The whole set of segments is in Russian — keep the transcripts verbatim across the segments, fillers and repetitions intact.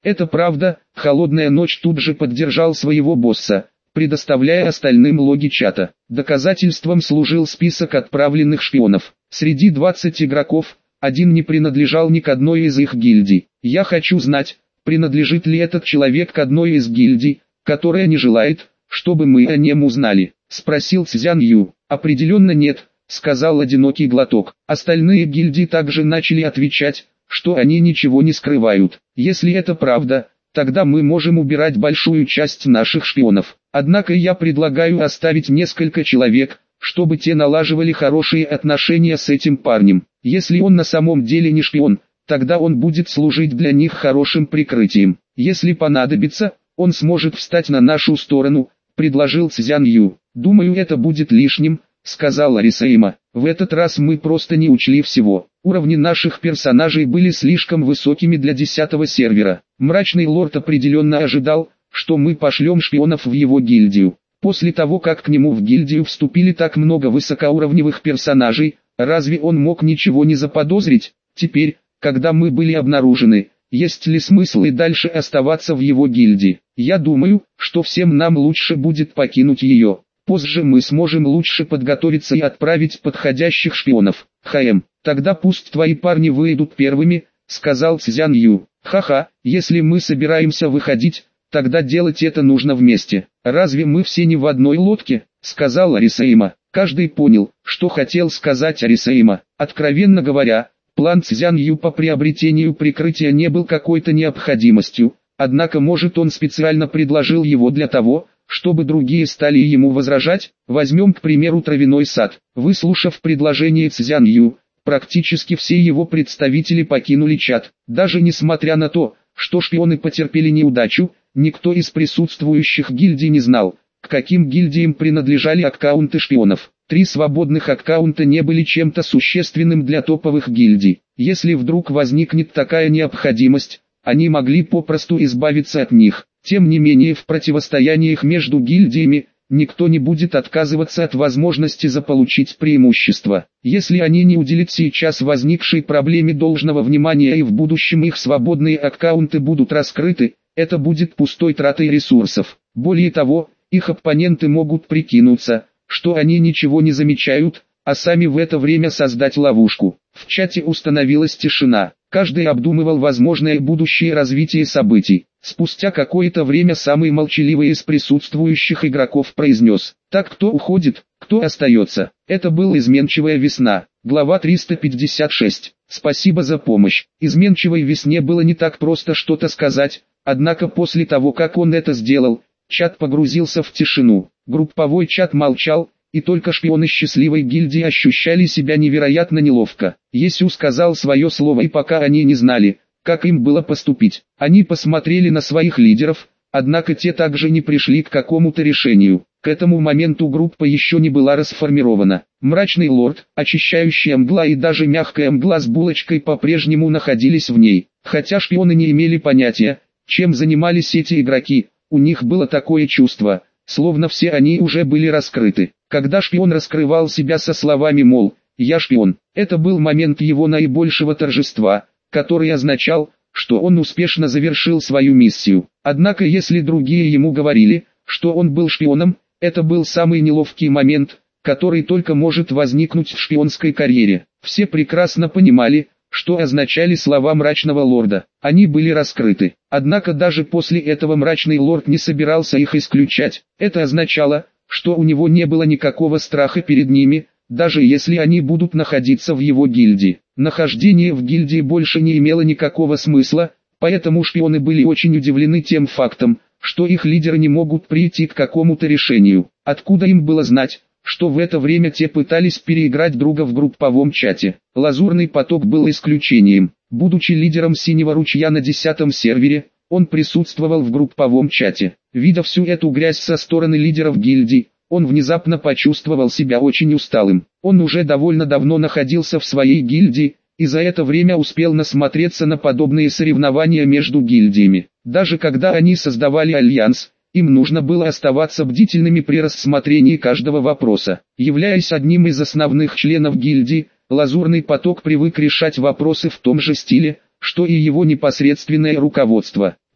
Это правда, Холодная Ночь тут же поддержал своего босса, предоставляя остальным логи чата. Доказательством служил список отправленных шпионов. Среди двадцати игроков, один не принадлежал ни к одной из их гильдий. Я хочу знать, принадлежит ли этот человек к одной из гильдий, которая не желает, чтобы мы о нем узнали, спросил Цзян Ю. Определенно нет, сказал Одинокий Глоток. Остальные гильдии также начали отвечать, что они ничего не скрывают. Если это правда, тогда мы можем убирать большую часть наших шпионов. Однако я предлагаю оставить несколько человек, чтобы те налаживали хорошие отношения с этим парнем. Если он на самом деле не шпион, тогда он будет служить для них хорошим прикрытием. Если понадобится, он сможет встать на нашу сторону, предложил Цзян Ю. Думаю, это будет лишним, сказала Рисаима. В этот раз мы просто не учли всего. Уровни наших персонажей были слишком высокими для десятого сервера. Мрачный лорд определенно ожидал, что мы пошлем шпионов в его гильдию. После того, как к нему в гильдию вступили так много высокоуровневых персонажей, разве он мог ничего не заподозрить? Теперь, когда мы были обнаружены, есть ли смысл и дальше оставаться в его гильдии? Я думаю, что всем нам лучше будет покинуть ее. Позже мы сможем лучше подготовиться и отправить подходящих шпионов. Хм, тогда пусть твои парни выйдут первыми, сказал Цзян Ю. Ха-ха, если мы собираемся выходить, тогда делать это нужно вместе. Разве мы все не в одной лодке, сказала Рисаима. Каждый понял, что хотел сказать Рисаима. Откровенно говоря, план Цзян Ю по приобретению прикрытия не был какой-то необходимостью, однако может он специально предложил его для того, чтобы другие стали ему возражать. Возьмем к примеру Травяной сад. Выслушав предложение Цзян Ю, практически все его представители покинули чат. Даже несмотря на то, что шпионы потерпели неудачу, никто из присутствующих гильдий не знал, к каким гильдиям принадлежали аккаунты шпионов. Три свободных аккаунта не были чем-то существенным для топовых гильдий. Если вдруг возникнет такая необходимость, они могли попросту избавиться от них. Тем не менее, в противостояниях между гильдиями, никто не будет отказываться от возможности заполучить преимущество. Если они не уделят сейчас возникшей проблеме должного внимания и в будущем их свободные аккаунты будут раскрыты, это будет пустой тратой ресурсов. Более того, их оппоненты могут прикинуться, что они ничего не замечают, а сами в это время создать ловушку. В чате установилась тишина. Каждый обдумывал возможное будущее развитие событий. Спустя какое-то время самый молчаливый из присутствующих игроков произнес: «Так кто уходит, кто остается?» Это был Изменчивая Весна. Глава триста пятьдесят шесть. Спасибо за помощь. Изменчивой Весне было не так просто что-то сказать, однако после того, как он это сделал, чат погрузился в тишину. Групповой чат молчал, и только шпионы счастливой гильдии ощущали себя невероятно неловко. Есю сказал свое слово, и пока они не знали, как им было поступить, они посмотрели на своих лидеров, однако те также не пришли к какому-то решению. К этому моменту группа еще не была расформирована. Мрачный лорд, очищающая мгла и даже мягкая мгла с булочкой по-прежнему находились в ней. Хотя шпионы не имели понятия, чем занимались эти игроки, у них было такое чувство, словно все они уже были раскрыты. Когда шпион раскрывал себя со словами мол «я шпион», это был момент его наибольшего торжества, который означал, что он успешно завершил свою миссию. Однако если другие ему говорили, что он был шпионом, это был самый неловкий момент, который только может возникнуть в шпионской карьере. Все прекрасно понимали, что означали слова Мрачного Лорда. Они были раскрыты. Однако даже после этого Мрачный Лорд не собирался их исключать. Это означало, что у него не было никакого страха перед ними, даже если они будут находиться в его гильдии. Нахождение в гильдии больше не имело никакого смысла, поэтому шпионы были очень удивлены тем фактом, что их лидеры не могут прийти к какому-то решению. Откуда им было знать, что в это время те пытались переиграть друга в групповом чате? Лазурный поток был исключением. Будучи лидером Синего ручья на десятом сервере, он присутствовал в групповом чате. Видя всю эту грязь со стороны лидеров гильдий, он внезапно почувствовал себя очень усталым. Он уже довольно давно находился в своей гильдии, и за это время успел насмотреться на подобные соревнования между гильдиями. Даже когда они создавали альянс, им нужно было оставаться бдительными при рассмотрении каждого вопроса. Являясь одним из основных членов гильдии, Лазурный поток привык решать вопросы в том же стиле, что и его непосредственное руководство.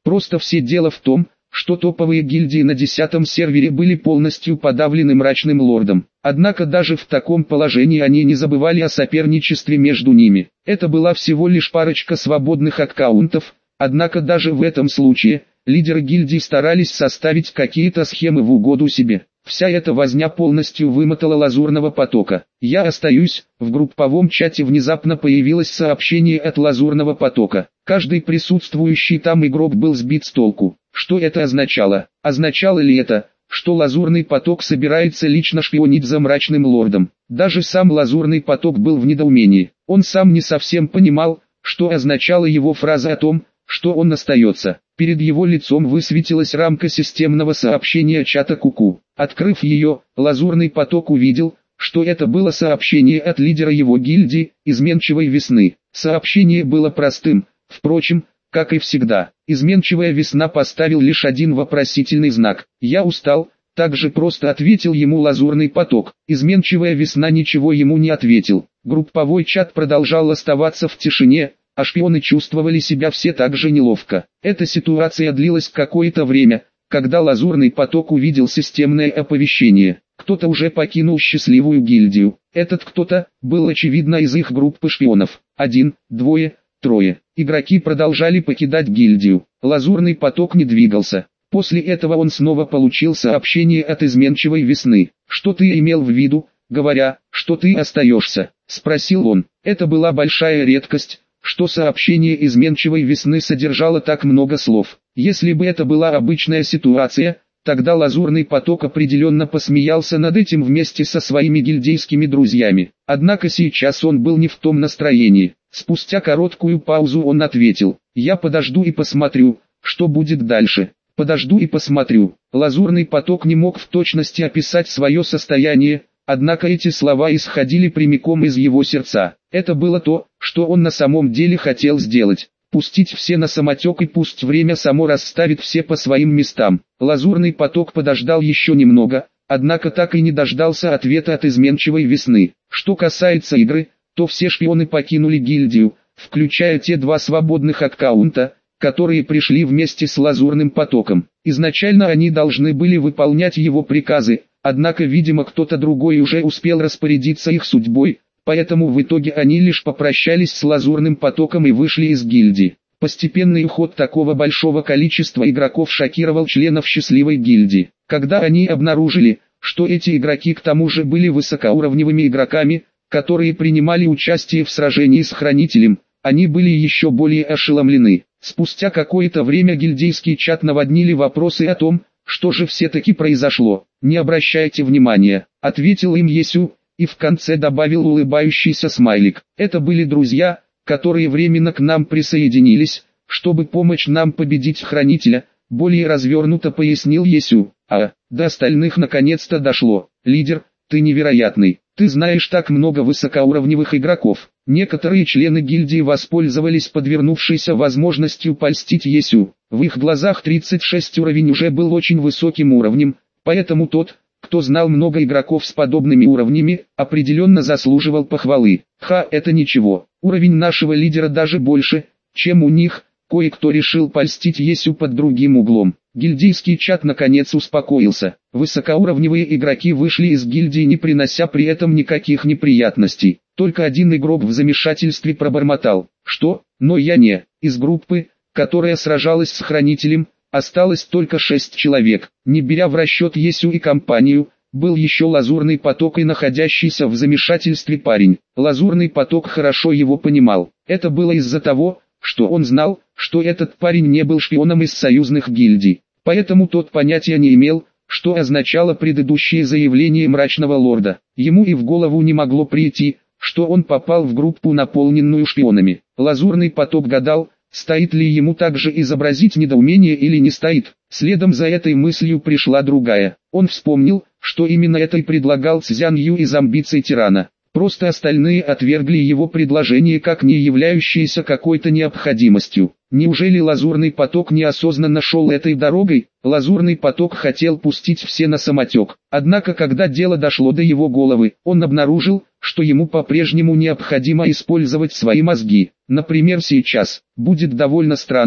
Просто все дело в том, что топовые гильдии на десятом сервере были полностью подавлены Мрачным Лордом. Однако даже в таком положении они не забывали о соперничестве между ними. Это была всего лишь парочка свободных аккаунтов, однако даже в этом случае, лидеры гильдий старались составить какие-то схемы в угоду себе. Вся эта возня полностью вымотала Лазурного Потока. «Я остаюсь», в групповом чате внезапно появилось сообщение от Лазурного Потока. Каждый присутствующий там игрок был сбит с толку. Что это означало? Означало ли это, что Лазурный Поток собирается лично шпионить за Мрачным Лордом? Даже сам Лазурный Поток был в недоумении. Он сам не совсем понимал, что означала его фраза о том, что он остается. Перед его лицом высветилась рамка системного сообщения чата Куку. Открыв ее, Лазурный Поток увидел, что это было сообщение от лидера его гильдии, Изменчивой Весны. Сообщение было простым, впрочем, как и всегда. Изменчивая Весна поставил лишь один вопросительный знак. «Я устал», также просто ответил ему Лазурный Поток. Изменчивая Весна ничего ему не ответил. Групповой чат продолжал оставаться в тишине, а шпионы чувствовали себя все так же неловко. Эта ситуация длилась какое-то время, когда Лазурный Поток увидел системное оповещение. Кто-то уже покинул счастливую гильдию. Этот кто-то был очевидно из их группы шпионов. Один, двое, трое. Игроки продолжали покидать гильдию. Лазурный Поток не двигался. После этого он снова получил сообщение от Изменчивой Весны. «Что ты имел в виду, говоря, что ты остаешься?» – спросил он. Это была большая редкость, что сообщение Изменчивой Весны содержало так много слов. Если бы это была обычная ситуация, тогда Лазурный Поток определенно посмеялся над этим вместе со своими гильдейскими друзьями. Однако сейчас он был не в том настроении. Спустя короткую паузу он ответил: «Я подожду и посмотрю, что будет дальше. Подожду и посмотрю». Лазурный Поток не мог в точности описать свое состояние, однако эти слова исходили прямиком из его сердца. Это было то, что он на самом деле хотел сделать. Пустить все на самотек и пусть время само расставит все по своим местам. Лазурный Поток подождал еще немного, однако так и не дождался ответа от Изменчивой Весны. Что касается игры, то все шпионы покинули гильдию, включая те два свободных аккаунта, которые пришли вместе с Лазурным Потоком. Изначально они должны были выполнять его приказы, однако видимо кто-то другой уже успел распорядиться их судьбой, поэтому в итоге они лишь попрощались с Лазурным Потоком и вышли из гильдии. Постепенный уход такого большого количества игроков шокировал членов счастливой гильдии. Когда они обнаружили, что эти игроки к тому же были высокоуровневыми игроками, которые принимали участие в сражении с Хранителем, они были еще более ошеломлены. Спустя какое-то время гильдейский чат наводнили вопросы о том, что же все-таки произошло. «Не обращайте внимания», — ответил им Есю, и в конце добавил улыбающийся смайлик. «Это были друзья, которые временно к нам присоединились, чтобы помочь нам победить Хранителя», — более развернуто пояснил Есю. А, до остальных наконец-то дошло. «Лидер, ты невероятный. Ты знаешь так много высокоуровневых игроков». Некоторые члены гильдии воспользовались подвернувшейся возможностью польстить Есю. В их глазах тридцать шесть уровень уже был очень высоким уровнем, поэтому тот, кто знал много игроков с подобными уровнями, определенно заслуживал похвалы. Ха, это ничего. Уровень нашего лидера даже больше, чем у них. Кое-кто решил польстить Есю под другим углом. Гильдейский чат наконец успокоился. Высокоуровневые игроки вышли из гильдии, не принося при этом никаких неприятностей. Только один игрок в замешательстве пробормотал: «Что? Но я не». Из группы, которая сражалась с Хранителем, осталось только шесть человек. Не беря в расчет Есю и компанию, был еще Лазурный Поток и находящийся в замешательстве парень. Лазурный Поток хорошо его понимал. Это было из-за того, что он знал, что этот парень не был шпионом из союзных гильдий. Поэтому тот понятия не имел, что означало предыдущее заявление Мрачного Лорда. Ему и в голову не могло прийти, что он попал в группу, наполненную шпионами. Лазурный Поток гадал, стоит ли ему также изобразить недоумение или не стоит. Следом за этой мыслью пришла другая. Он вспомнил, что именно это и предлагал Цзян Ю из амбиций тирана. Просто остальные отвергли его предложение как не являющееся какой-то необходимостью. Неужели Лазурный Поток неосознанно шел этой дорогой? Лазурный Поток хотел пустить все на самотек. Однако когда дело дошло до его головы, он обнаружил, что ему по-прежнему необходимо использовать свои мозги. Например, сейчас. Будет довольно странно,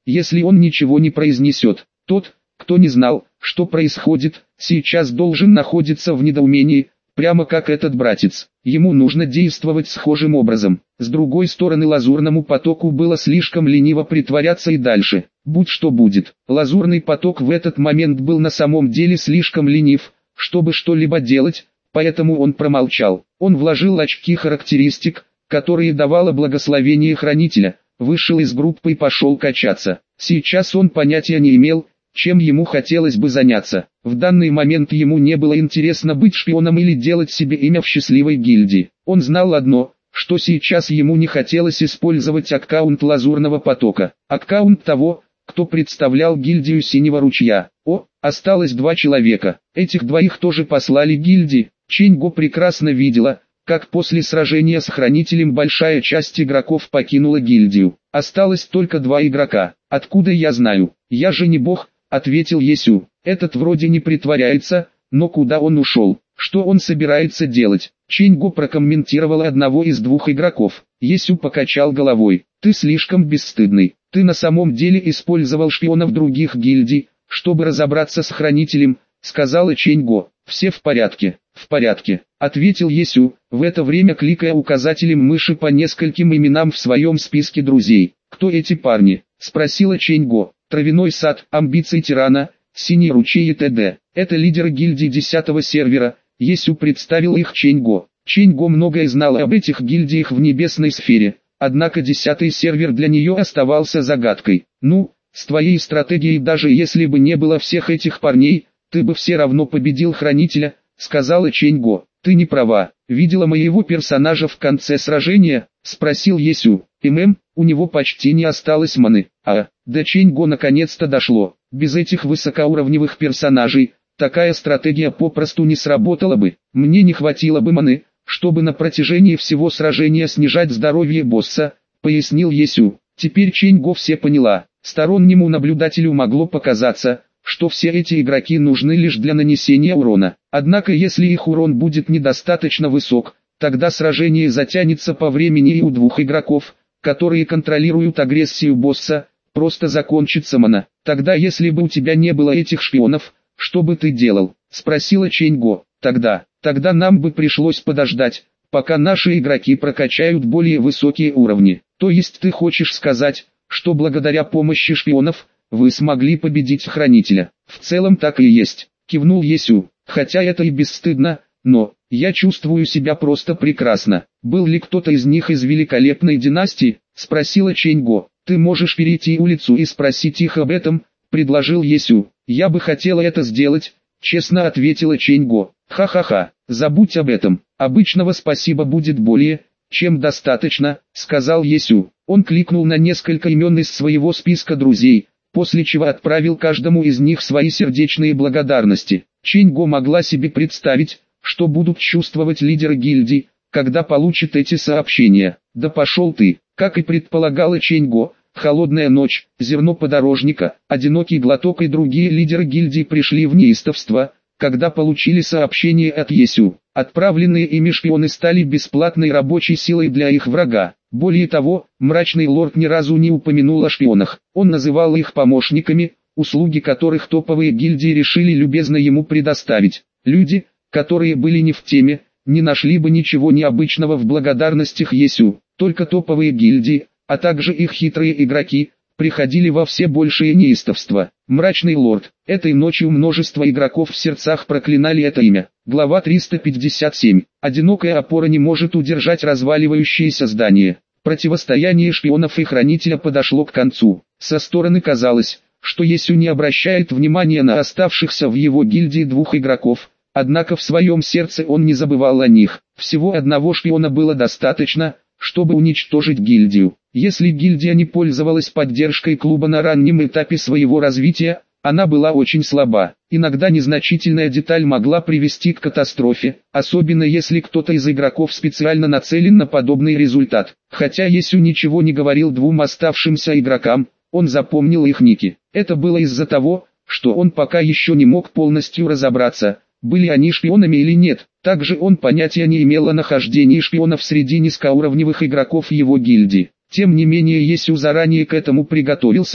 если он ничего не произнесет. Тот, кто не знал, что происходит, сейчас должен находиться в недоумении, прямо как этот братец. Ему нужно действовать схожим образом. С другой стороны, лазурному потоку было слишком лениво притворяться и дальше. Будь что будет. Лазурный поток в этот момент был на самом деле слишком ленив, чтобы что-либо делать, поэтому он промолчал. Он вложил очки характеристик, которые давало благословение хранителя, вышел из группы и пошел качаться. Сейчас он понятия не имел, чем ему хотелось бы заняться. В данный момент ему не было интересно быть шпионом или делать себе имя в счастливой гильдии. Он знал одно, что сейчас ему не хотелось использовать аккаунт Лазурного потока. Аккаунт того, кто представлял гильдию Синего ручья. О, осталось два человека. Этих двоих тоже послали гильдии. Чэнь-Го прекрасно видела, как после сражения с Хранителем большая часть игроков покинула гильдию. Осталось только два игрока. Откуда я знаю? Я же не бог, ответил Есю. Этот вроде не притворяется, но куда он ушел? Что он собирается делать? Чэнь-Го прокомментировала одного из двух игроков. Есю покачал головой. Ты слишком бесстыдный. Ты на самом деле использовал шпионов других гильдий, чтобы разобраться с Хранителем, сказала Чэнь-Го. Все в порядке, в порядке, ответил Есю, в это время кликая указателем мыши по нескольким именам в своем списке друзей. Кто эти парни? Спросила Чэнь-Го. Травяной сад, амбиции тирана, синий ручей и т.д. Это лидеры гильдии десятого сервера. Есю представил их Чэнь-Го. Чэнь-Го многое знала об этих гильдиях в небесной сфере, однако десятый сервер для нее оставался загадкой. Ну, с твоей стратегией даже если бы не было всех этих парней, ты бы все равно победил Хранителя, сказала Чэнь-Го. Ты не права. Видела моего персонажа в конце сражения? Спросил Есю. ММ, у него почти не осталось маны. А, до Чэнь-Го наконец-то дошло. Без этих высокоуровневых персонажей, такая стратегия попросту не сработала бы. Мне не хватило бы маны, чтобы на протяжении всего сражения снижать здоровье босса, пояснил Есю. Теперь Чэнь-Го все поняла. Стороннему наблюдателю могло показаться, что все эти игроки нужны лишь для нанесения урона. Однако если их урон будет недостаточно высок, тогда сражение затянется по времени и у двух игроков, которые контролируют агрессию босса, просто закончится мана. Тогда если бы у тебя не было этих шпионов, что бы ты делал? Спросила Чэнь-Го. Тогда, тогда нам бы пришлось подождать, пока наши игроки прокачают более высокие уровни. То есть ты хочешь сказать, что благодаря помощи шпионов, вы смогли победить Хранителя? В целом так и есть, кивнул Есю. Хотя это и бесстыдно, но я чувствую себя просто прекрасно. Был ли кто-то из них из великолепной династии? Спросила Чэнь-Го. Ты можешь перейти улицу и спросить их об этом, предложил Есю. Я бы хотела это сделать, честно ответила Чэнь-Го. Ха-ха-ха, забудь об этом. Обычного спасибо будет более, чем достаточно, сказал Есю. Он кликнул на несколько имен из своего списка друзей, после чего отправил каждому из них свои сердечные благодарности. Чэнь-Го могла себе представить, что будут чувствовать лидеры гильдий, когда получат эти сообщения. Да пошел ты, как и предполагала Чэнь-Го, холодная ночь, зерно подорожника, одинокий глоток и другие лидеры гильдий пришли в неистовство, когда получили сообщение от Есю. Отправленные ими шпионы стали бесплатной рабочей силой для их врага. Более того, мрачный лорд ни разу не упомянул о шпионах. Он называл их помощниками, услуги которых топовые гильдии решили любезно ему предоставить. Люди, которые были не в теме, не нашли бы ничего необычного в благодарностях Есю. Только топовые гильдии, а также их хитрые игроки, приходили во все большее неистовство. Мрачный лорд. Этой ночью множество игроков в сердцах проклинали это имя. Глава триста пятьдесят семь. Одинокая опора не может удержать разваливающееся здание. Противостояние шпионов и Хранителя подошло к концу. Со стороны казалось, что Есю не обращает внимания на оставшихся в его гильдии двух игроков, однако в своем сердце он не забывал о них. Всего одного шпиона было достаточно, чтобы уничтожить гильдию. Если гильдия не пользовалась поддержкой клуба на раннем этапе своего развития, она была очень слаба. Иногда незначительная деталь могла привести к катастрофе, особенно если кто-то из игроков специально нацелен на подобный результат. Хотя Есю ничего не говорил двум оставшимся игрокам, он запомнил их ники. Это было из-за того, что он пока еще не мог полностью разобраться, были они шпионами или нет. Также он понятия не имел о нахождении шпионов среди низкоуровневых игроков его гильдии. Тем не менее Есю заранее к этому приготовился,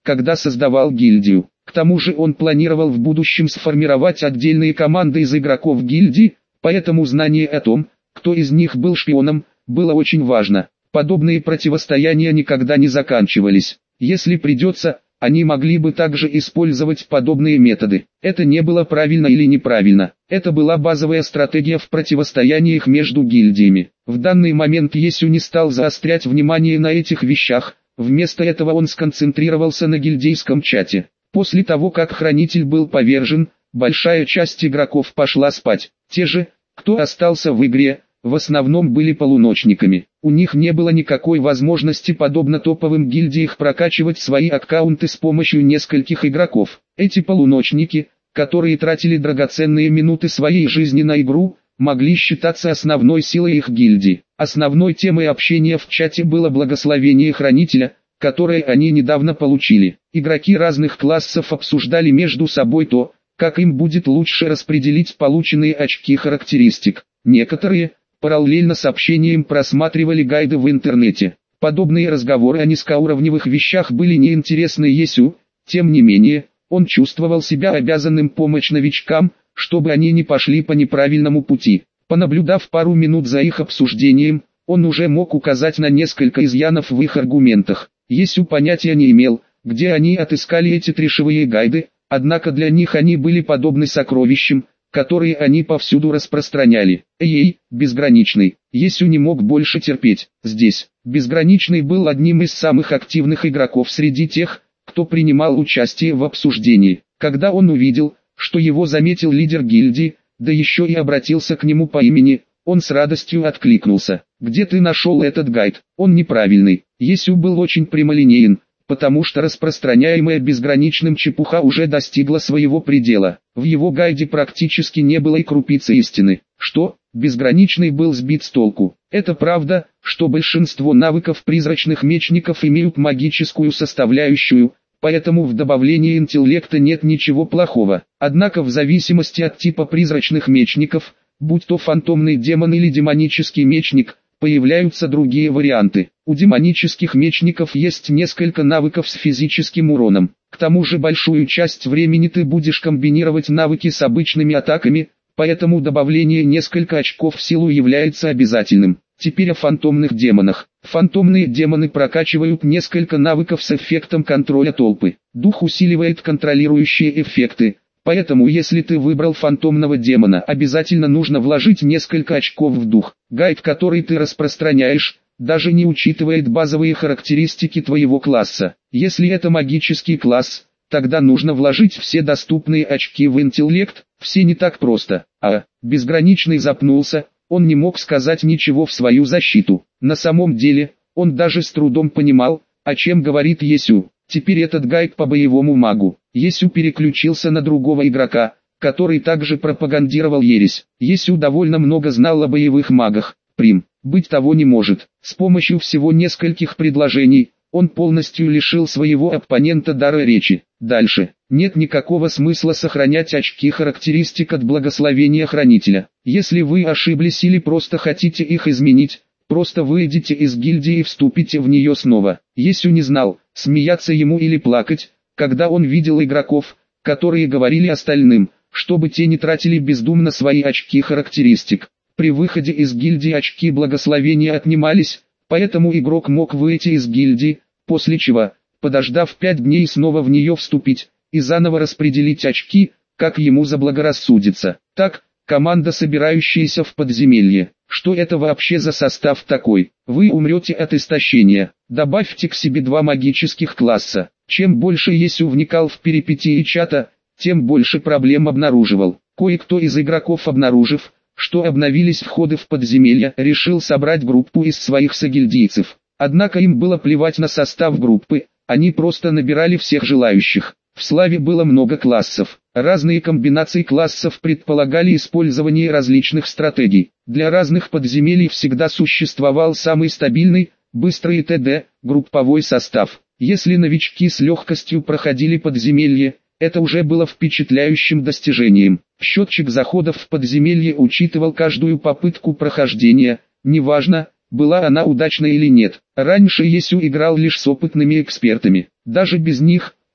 когда создавал гильдию. К тому же он планировал в будущем сформировать отдельные команды из игроков гильдии, поэтому знание о том, кто из них был шпионом, было очень важно. Подобные противостояния никогда не заканчивались. Если придется, они могли бы также использовать подобные методы. Это не было правильно или неправильно. Это была базовая стратегия в противостояниях между гильдиями. В данный момент Есю не стал заострять внимание на этих вещах, вместо этого он сконцентрировался на гильдейском чате. После того как Хранитель был повержен, большая часть игроков пошла спать. Те же, кто остался в игре, в основном были полуночниками. У них не было никакой возможности подобно топовым гильдиям прокачивать свои аккаунты с помощью нескольких игроков. Эти полуночники, которые тратили драгоценные минуты своей жизни на игру, могли считаться основной силой их гильдии. Основной темой общения в чате было благословение Хранителя, которое они недавно получили. Игроки разных классов обсуждали между собой то, как им будет лучше распределить полученные очки характеристик. Некоторые, параллельно с общением, просматривали гайды в интернете. Подобные разговоры о низкоуровневых вещах были неинтересны Есю, тем не менее, он чувствовал себя обязанным помочь новичкам, чтобы они не пошли по неправильному пути. Понаблюдав пару минут за их обсуждением, он уже мог указать на несколько изъянов в их аргументах. Есю понятия не имел, где они отыскали эти трешевые гайды, однако для них они были подобны сокровищам, которые они повсюду распространяли. Эй, Безграничный, Есю не мог больше терпеть. Здесь, Безграничный был одним из самых активных игроков среди тех, кто принимал участие в обсуждении. Когда он увидел, что его заметил лидер гильдии, да еще и обратился к нему по имени, он с радостью откликнулся. «Где ты нашел этот гайд? Он неправильный». Есю был очень прямолинеен, потому что распространяемая Безграничным чепуха уже достигла своего предела. В его гайде практически не было и крупицы истины. Что? Безграничный был сбит с толку. Это правда, что большинство навыков призрачных мечников имеют магическую составляющую, поэтому в добавлении интеллекта нет ничего плохого. Однако в зависимости от типа призрачных мечников, будь то фантомный демон или демонический мечник, появляются другие варианты. У демонических мечников есть несколько навыков с физическим уроном. К тому же большую часть времени ты будешь комбинировать навыки с обычными атаками, поэтому добавление несколько очков в силу является обязательным. Теперь о фантомных демонах. Фантомные демоны прокачивают несколько навыков с эффектом контроля толпы. Дух усиливает контролирующие эффекты. Поэтому если ты выбрал фантомного демона, обязательно нужно вложить несколько очков в дух. Гайд, который ты распространяешь, даже не учитывает базовые характеристики твоего класса. Если это магический класс, тогда нужно вложить все доступные очки в интеллект. Все не так просто. А, Безграничный запнулся, он не мог сказать ничего в свою защиту. На самом деле, он даже с трудом понимал, о чем говорит Есю. Теперь этот гайд по боевому магу. Есю переключился на другого игрока, который также пропагандировал ересь. Есю довольно много знал о боевых магах. Прим, быть того не может. С помощью всего нескольких предложений, он полностью лишил своего оппонента дара речи. Дальше, нет никакого смысла сохранять очки характеристик от благословения Хранителя. Если вы ошиблись или просто хотите их изменить, просто выйдите из гильдии и вступите в нее снова. Есю не знал, смеяться ему или плакать, когда он видел игроков, которые говорили остальным, чтобы те не тратили бездумно свои очки характеристик. При выходе из гильдии очки благословения отнимались, поэтому игрок мог выйти из гильдии, после чего, подождав пять дней, снова в нее вступить, и заново распределить очки, как ему заблагорассудится. Так, команда, собирающаяся в подземелье. Что это вообще за состав такой? Вы умрете от истощения. Добавьте к себе два магических класса. Чем больше Есю вникал в перипетии чата, тем больше проблем обнаруживал. Кое-кто из игроков, обнаружив, что обновились входы в подземелья, решил собрать группу из своих согильдийцев. Однако им было плевать на состав группы, они просто набирали всех желающих. В Славе было много классов. Разные комбинации классов предполагали использование различных стратегий. Для разных подземелий всегда существовал самый стабильный, быстрый и т.д. групповой состав. Если новички с легкостью проходили подземелье, это уже было впечатляющим достижением. Счетчик заходов в подземелье учитывал каждую попытку прохождения, неважно, была она удачной или нет. Раньше Есю играл лишь с опытными экспертами. Даже без них,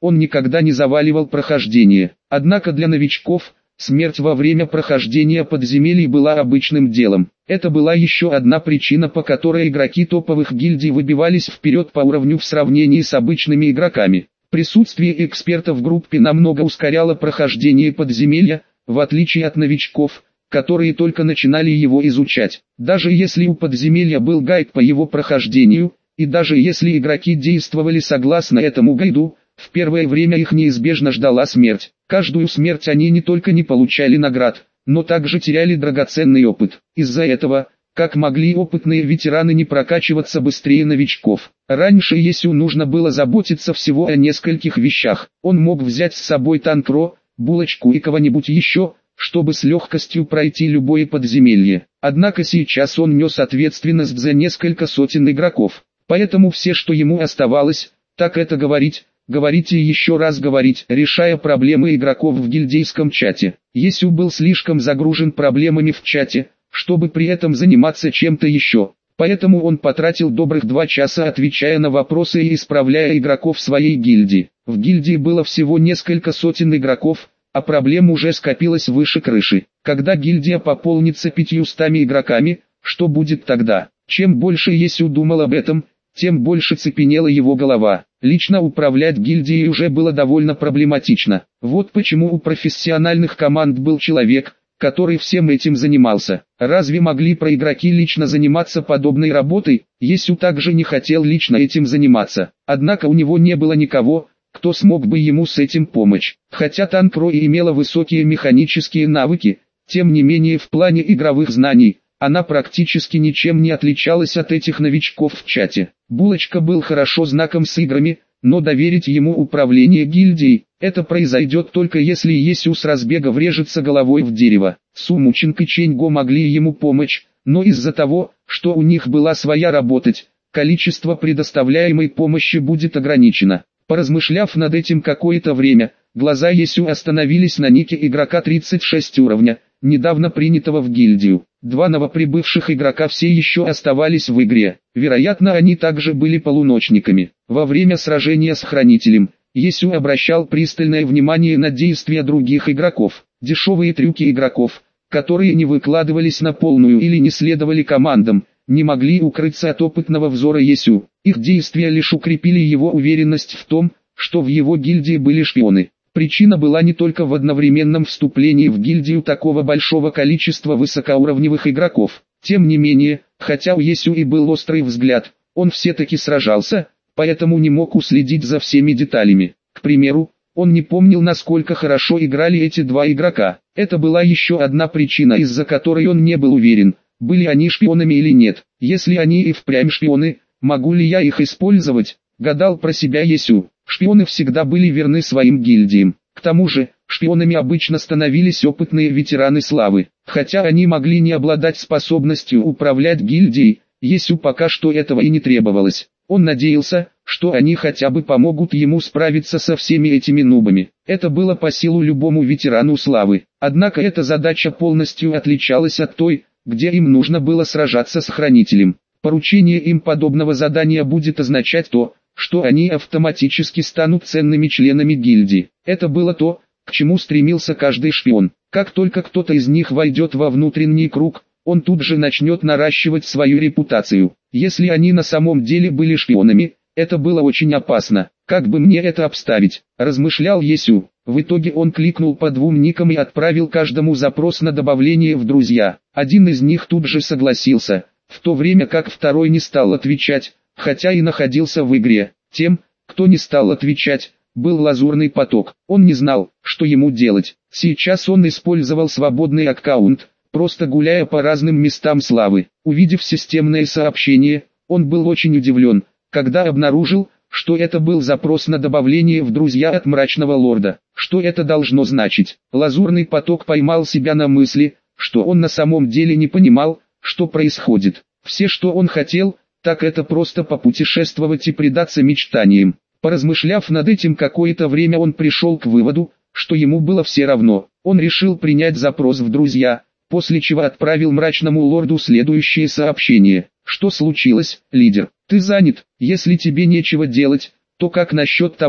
он никогда не заваливал прохождение. Однако для новичков, смерть во время прохождения подземелий была обычным делом. Это была еще одна причина, по которой игроки топовых гильдий выбивались вперед по уровню в сравнении с обычными игроками. Присутствие эксперта в группе намного ускоряло прохождение подземелья, в отличие от новичков, которые только начинали его изучать. Даже если у подземелья был гайд по его прохождению, и даже если игроки действовали согласно этому гайду, в первое время их неизбежно ждала смерть. Каждую смерть они не только не получали наград, но также теряли драгоценный опыт. Из-за этого, как могли опытные ветераны не прокачиваться быстрее новичков? Раньше Есю нужно было заботиться всего о нескольких вещах. Он мог взять с собой танкро, булочку и кого-нибудь еще, чтобы с легкостью пройти любое подземелье. Однако сейчас он нес ответственность за несколько сотен игроков. Поэтому все, что ему оставалось, так это говорить, говорить и еще раз говорить, решая проблемы игроков в гильдейском чате. Есю был слишком загружен проблемами в чате, чтобы при этом заниматься чем-то еще. Поэтому он потратил добрых два часа, отвечая на вопросы и исправляя игроков своей гильдии. В гильдии было всего несколько сотен игроков, а проблем уже скопилось выше крыши. Когда гильдия пополнится пятьюстами игроками, что будет тогда? Чем больше Есю думал об этом, тем больше цепенела его голова. Лично управлять гильдией уже было довольно проблематично. Вот почему у профессиональных команд был человек, который всем этим занимался. Разве могли проигроки лично заниматься подобной работой? Есю также не хотел лично этим заниматься. Однако у него не было никого, кто смог бы ему с этим помочь. Хотя Танкро и имела высокие механические навыки, тем не менее в плане игровых знаний, она практически ничем не отличалась от этих новичков в чате. Булочка был хорошо знаком с играми, но доверить ему управление гильдией, это произойдет только если Есю с разбега врежется головой в дерево. Сумучинг и Ченьго могли ему помочь, но из-за того, что у них была своя работать, количество предоставляемой помощи будет ограничено. Поразмышляв над этим какое-то время, глаза Есю остановились на нике игрока тридцать шесть уровня, недавно принятого в гильдию. Два новоприбывших игрока все еще оставались в игре. Вероятно, они также были полуночниками. Во время сражения с Хранителем, Есю обращал пристальное внимание на действия других игроков. Дешевые трюки игроков, которые не выкладывались на полную или не следовали командам, не могли укрыться от опытного взора Есю. Их действия лишь укрепили его уверенность в том, что в его гильдии были шпионы. Причина была не только в одновременном вступлении в гильдию такого большого количества высокоуровневых игроков. Тем не менее, хотя у Есю и был острый взгляд, он все-таки сражался, поэтому не мог уследить за всеми деталями. К примеру, он не помнил, насколько хорошо играли эти два игрока. Это была еще одна причина, из-за которой он не был уверен, были они шпионами или нет. Если они и впрямь шпионы, могу ли я их использовать? Гадал про себя Есю. Шпионы всегда были верны своим гильдиям. К тому же, шпионами обычно становились опытные ветераны славы. Хотя они могли не обладать способностью управлять гильдией, Есю пока что этого и не требовалось. Он надеялся, что они хотя бы помогут ему справиться со всеми этими нубами. Это было по силу любому ветерану славы. Однако эта задача полностью отличалась от той, где им нужно было сражаться с Хранителем. Поручение им подобного задания будет означать то, что они автоматически станут ценными членами гильдии. Это было то, к чему стремился каждый шпион. Как только кто-то из них войдет во внутренний круг, он тут же начнет наращивать свою репутацию. Если они на самом деле были шпионами, это было очень опасно. Как бы мне это обставить, размышлял Есю. В итоге он кликнул по двум никам и отправил каждому запрос на добавление в друзья. Один из них тут же согласился, в то время как второй не стал отвечать, хотя и находился в игре. Тем, кто не стал отвечать, был Лазурный поток. Он не знал, что ему делать. Сейчас он использовал свободный аккаунт, просто гуляя по разным местам славы. Увидев системное сообщение, он был очень удивлен, когда обнаружил, что это был запрос на добавление в друзья от Мрачного Лорда. Что это должно значить? Лазурный поток поймал себя на мысли, что он на самом деле не понимал, что происходит. Все, что он хотел, так это просто попутешествовать и предаться мечтаниям. Поразмышляв над этим какое-то время, он пришел к выводу, что ему было все равно. Он решил принять запрос в друзья, после чего отправил Мрачному Лорду следующее сообщение. Что случилось, лидер? Ты занят? Если тебе нечего делать, то как насчет того,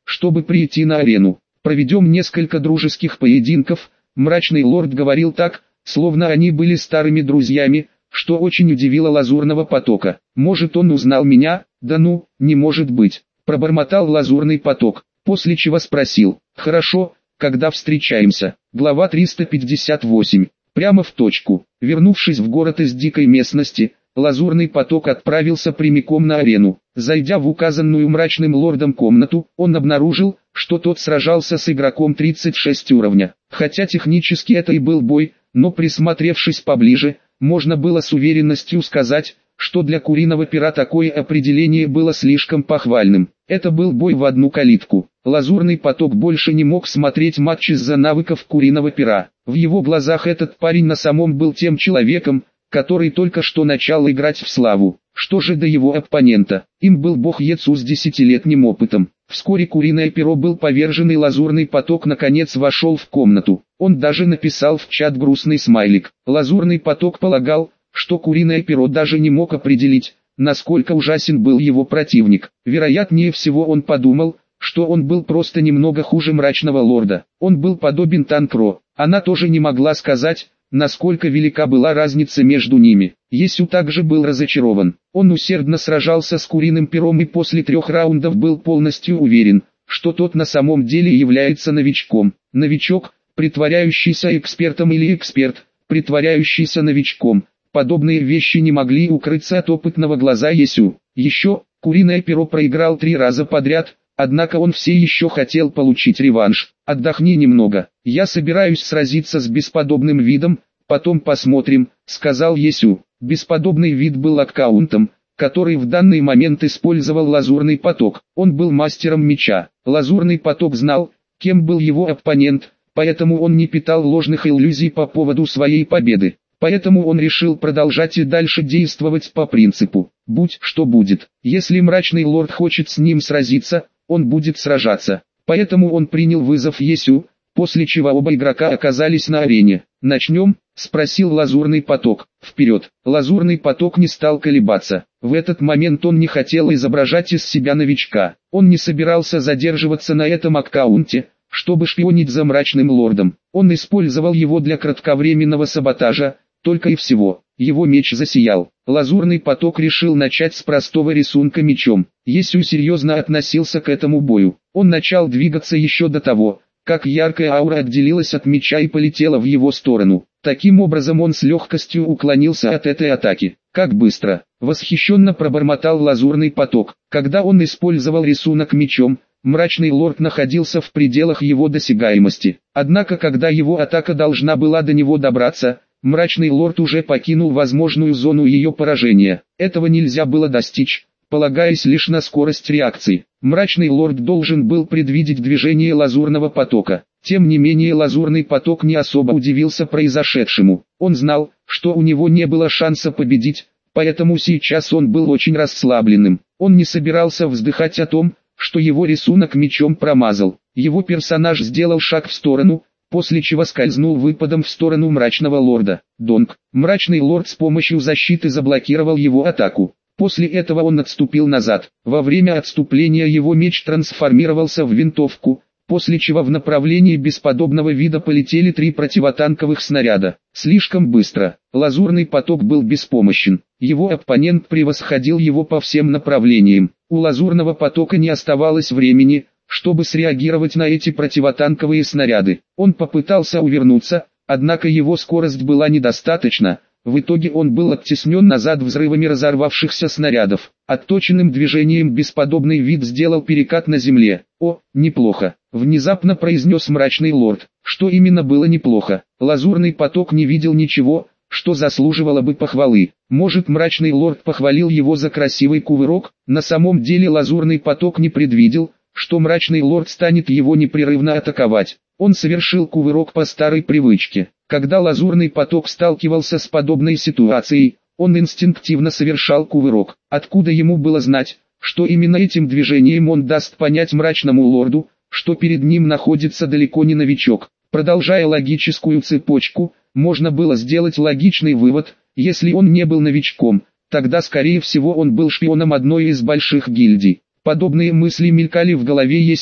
чтобы прийти на арену. Проведем несколько дружеских поединков. Мрачный лорд говорил так, словно они были старыми друзьями, что очень удивило Лазурного Потока. Может, он узнал меня? Да ну, не может быть. Пробормотал Лазурный Поток, после чего спросил: хорошо, когда встречаемся? Глава триста пятьдесят восемь. Прямо в точку. Вернувшись в город из дикой местности, Лазурный Поток отправился прямиком на арену. Зайдя в указанную Мрачным лордом комнату, он обнаружил, что тот сражался с игроком тридцать шесть уровня. Хотя технически это и был бой, но присмотревшись поближе, можно было с уверенностью сказать, что для Куриного Пера такое определение было слишком похвальным. Это был бой в одну калитку. Лазурный Поток больше не мог смотреть матч из-за навыков Куриного Пера. В его глазах этот парень на самом был тем человеком, который только что начал играть в славу. Что же до его оппонента? Им был бог Ецу с десятилетним опытом. Вскоре Куриное Перо был повержен, и Лазурный Поток наконец вошел в комнату. Он даже написал в чат грустный смайлик. Лазурный Поток полагал, что Куриное Перо даже не мог определить, насколько ужасен был его противник. Вероятнее всего он подумал, что он был просто немного хуже Мрачного лорда. Он был подобен Танкро. Она тоже не могла сказать, насколько велика была разница между ними. Есю также был разочарован. Он усердно сражался с Куриным Пером и после трех раундов был полностью уверен, что тот на самом деле является новичком. Новичок, притворяющийся экспертом, или эксперт, притворяющийся новичком. Подобные вещи не могли укрыться от опытного глаза Есю. Еще, Куриное Перо проиграл три раза подряд, однако он все еще хотел получить реванш. «Отдохни немного, я собираюсь сразиться с бесподобным видом, потом посмотрим», — сказал Есю. Бесподобный вид был аккаунтом, который в данный момент использовал Лазурный Поток. Он был мастером меча. Лазурный Поток знал, кем был его оппонент, поэтому он не питал ложных иллюзий по поводу своей победы. Поэтому он решил продолжать и дальше действовать по принципу «будь что будет». Если Мрачный лорд хочет с ним сразиться, он будет сражаться. Поэтому он принял вызов Есю, после чего оба игрока оказались на арене. «Начнем?» — спросил Лазурный Поток. «Вперед!» Лазурный Поток не стал колебаться. В этот момент он не хотел изображать из себя новичка. Он не собирался задерживаться на этом аккаунте, чтобы шпионить за Мрачным лордом. Он использовал его для кратковременного саботажа, только и всего. Его меч засиял. Лазурный Поток решил начать с простого рисунка мечом. Есю серьезно относился к этому бою. Он начал двигаться еще до того, как яркая аура отделилась от меча и полетела в его сторону. Таким образом он с легкостью уклонился от этой атаки. Как быстро! Восхищенно пробормотал Лазурный Поток. Когда он использовал рисунок мечом, Мрачный лорд находился в пределах его досягаемости. Однако когда его атака должна была до него добраться, Мрачный лорд уже покинул возможную зону ее поражения. Этого нельзя было достичь, полагаясь лишь на скорость реакции. Мрачный лорд должен был предвидеть движение Лазурного Потока. Тем не менее Лазурный Поток не особо удивился произошедшему. Он знал, что у него не было шанса победить, поэтому сейчас он был очень расслабленным. Он не собирался вздыхать о том, что его рисунок мечом промазал. Его персонаж сделал шаг в сторону, после чего скользнул выпадом в сторону Мрачного лорда. Донг. Мрачный лорд с помощью защиты заблокировал его атаку. После этого он отступил назад. Во время отступления его меч трансформировался в винтовку, после чего в направлении бесподобного вида полетели три противотанковых снаряда. Слишком быстро. Лазурный Поток был беспомощен. Его оппонент превосходил его по всем направлениям. У Лазурного Потока не оставалось времени, чтобы среагировать на эти противотанковые снаряды. Он попытался увернуться, однако его скорость была недостаточна. В итоге он был оттеснен назад взрывами разорвавшихся снарядов. Отточенным движением бесподобный вид сделал перекат на земле. «О, неплохо!» — внезапно произнес Мрачный лорд. Что именно было неплохо? Лазурный Поток не видел ничего, что заслуживало бы похвалы. Может, Мрачный лорд похвалил его за красивый кувырок? На самом деле Лазурный Поток не предвидел, что Мрачный лорд станет его непрерывно атаковать. Он совершил кувырок по старой привычке. Когда Лазурный Поток сталкивался с подобной ситуацией, он инстинктивно совершал кувырок. Откуда ему было знать, что именно этим движением он даст понять Мрачному лорду, что перед ним находится далеко не новичок? Продолжая логическую цепочку, можно было сделать логичный вывод: если он не был новичком, тогда скорее всего он был шпионом одной из больших гильдий. Подобные мысли мелькали в голове Есю,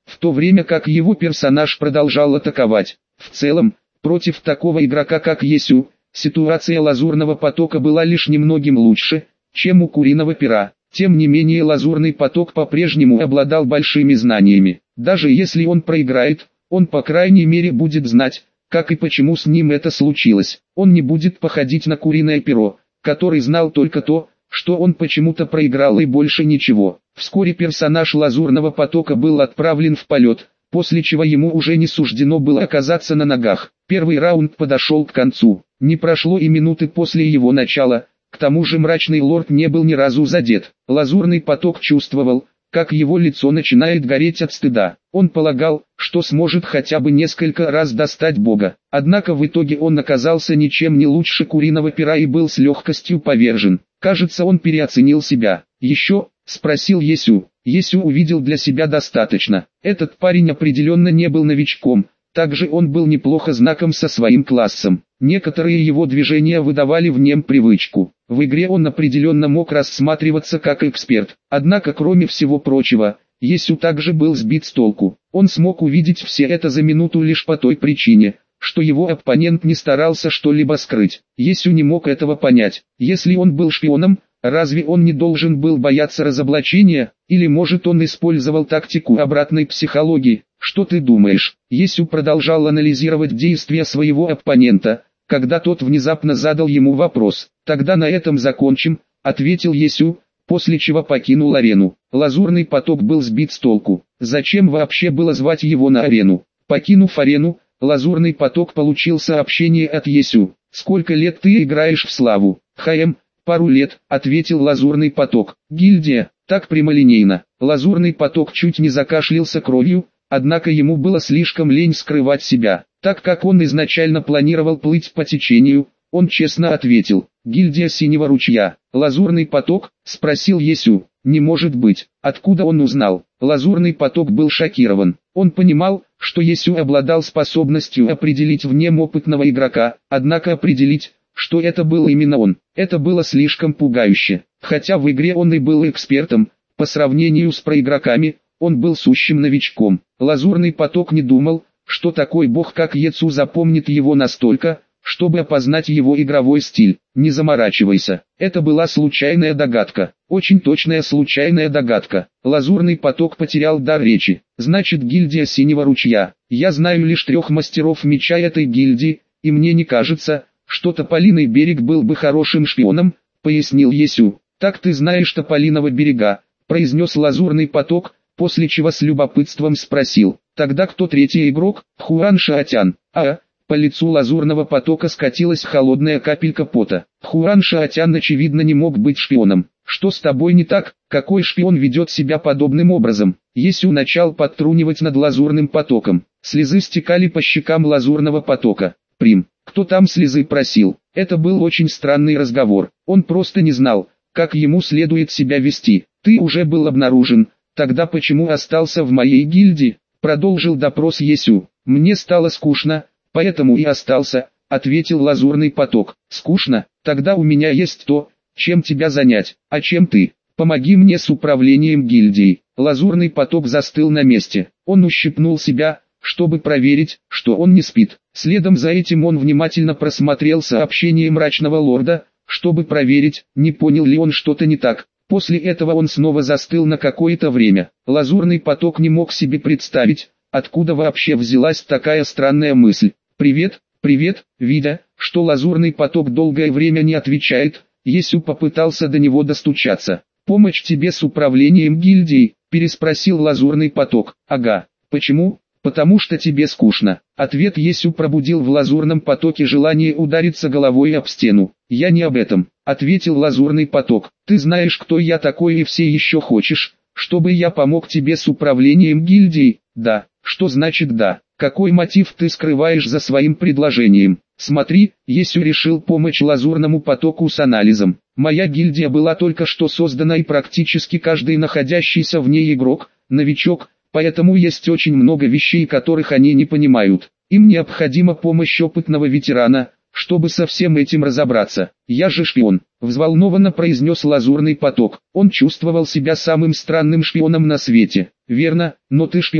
в то время как его персонаж продолжал атаковать. В целом, против такого игрока как Есю, ситуация Лазурного потока была лишь немногим лучше, чем у Куриного пера. Тем не менее Лазурный поток по-прежнему обладал большими знаниями. Даже если он проиграет, он по крайней мере будет знать, как и почему с ним это случилось. Он не будет походить на Куриное перо, который знал только то, что он почему-то проиграл и больше ничего. Вскоре персонаж Лазурного потока был отправлен в полет, после чего ему уже не суждено было оказаться на ногах. Первый раунд подошел к концу. Не прошло и минуты после его начала. К тому же Мрачный Лорд не был ни разу задет. Лазурный поток чувствовал, как его лицо начинает гореть от стыда. Он полагал, что сможет хотя бы несколько раз достать Бога. Однако в итоге он оказался ничем не лучше Куриного пера и был с легкостью повержен. Кажется, он переоценил себя. «Еще?» – спросил Есю. Есю увидел для себя достаточно. Этот парень определенно не был новичком. Также он был неплохо знаком со своим классом. Некоторые его движения выдавали в нем привычку. В игре он определенно мог рассматриваться как эксперт. Однако кроме всего прочего, Есю также был сбит с толку. Он смог увидеть все это за минуту лишь по той причине, что его оппонент не старался что-либо скрыть. Есю не мог этого понять. Если он был шпионом, разве он не должен был бояться разоблачения, или может он использовал тактику обратной психологии? «Что ты думаешь?» Есю продолжал анализировать действия своего оппонента, когда тот внезапно задал ему вопрос. «Тогда на этом закончим», — ответил Есю, после чего покинул арену. Лазурный поток был сбит с толку. Зачем вообще было звать его на арену? Покинув арену, Лазурный поток получил сообщение от Есю. «Сколько лет ты играешь в славу?» «Хм, пару лет», — ответил Лазурный поток. «Гильдия, так прямолинейно». Лазурный поток чуть не закашлялся кровью, однако ему было слишком лень скрывать себя. Так как он изначально планировал плыть по течению, он честно ответил: «Гильдия Синего Ручья». «Лазурный поток?» — спросил Есю. «Не может быть». Откуда он узнал? Лазурный поток был шокирован. Он понимал, что Есю обладал способностью определить в нем опытного игрока, однако определить, что это был именно он, это было слишком пугающе. Хотя в игре он и был экспертом, по сравнению с проигроками, он был сущим новичком. Лазурный поток не думал, что такой бог как Есю запомнит его настолько, чтобы опознать его игровой стиль. «Не заморачивайся, это была случайная догадка, очень точная случайная догадка». Лазурный поток потерял дар речи. «Значит, гильдия Синего Ручья. Я знаю лишь трех мастеров меча этой гильдии, и мне не кажется, что Тополиный берег был бы хорошим шпионом», — пояснил Есю. «Так ты знаешь Тополиного берега», — произнес Лазурный поток, после чего с любопытством спросил: «Тогда кто третий игрок?» «Хуан Шаотян». «А?» По лицу Лазурного потока скатилась холодная капелька пота. «Хуан Шаотян очевидно не мог быть шпионом. Что с тобой не так? Какой шпион ведет себя подобным образом?» Есю начал подтрунивать над Лазурным потоком. Слезы стекали по щекам Лазурного потока. «Прим, кто там слезы просил?» Это был очень странный разговор. Он просто не знал, как ему следует себя вести. «Ты уже был обнаружен. Тогда почему остался в моей гильдии?» Продолжил допрос Есю. «Мне стало скучно, поэтому и остался», — ответил Лазурный поток. «Скучно? Тогда у меня есть то, чем тебя занять. А чем ты? Помоги мне с управлением гильдией». Лазурный поток застыл на месте. Он ущипнул себя, чтобы проверить, что он не спит. Следом за этим он внимательно просмотрел сообщение Мрачного Лорда, чтобы проверить, не понял ли он что-то не так. После этого он снова застыл на какое-то время. Лазурный поток не мог себе представить, откуда вообще взялась такая странная мысль. «Привет, привет», видя, что Лазурный поток долгое время не отвечает, Есю попытался до него достучаться. «Помочь тебе с управлением гильдией?» – переспросил Лазурный поток. «Ага. Почему?» «Потому что тебе скучно». Ответ Есю пробудил в Лазурном потоке желание удариться головой об стену. «Я не об этом», — ответил Лазурный поток. «Ты знаешь, кто я такой, и все еще хочешь, чтобы я помог тебе с управлением гильдией?» «Да». «Что значит да? Какой мотив ты скрываешь за своим предложением?» «Смотри», — Есю решил помочь Лазурному потоку с анализом. «Моя гильдия была только что создана, и практически каждый находящийся в ней игрок — новичок, поэтому есть очень много вещей, которых они не понимают. Им необходима помощь опытного ветерана, чтобы со всем этим разобраться. Я же шпион», — взволнованно произнес Лазурный поток. Он чувствовал себя самым странным шпионом на свете. «Верно, но ты шпион,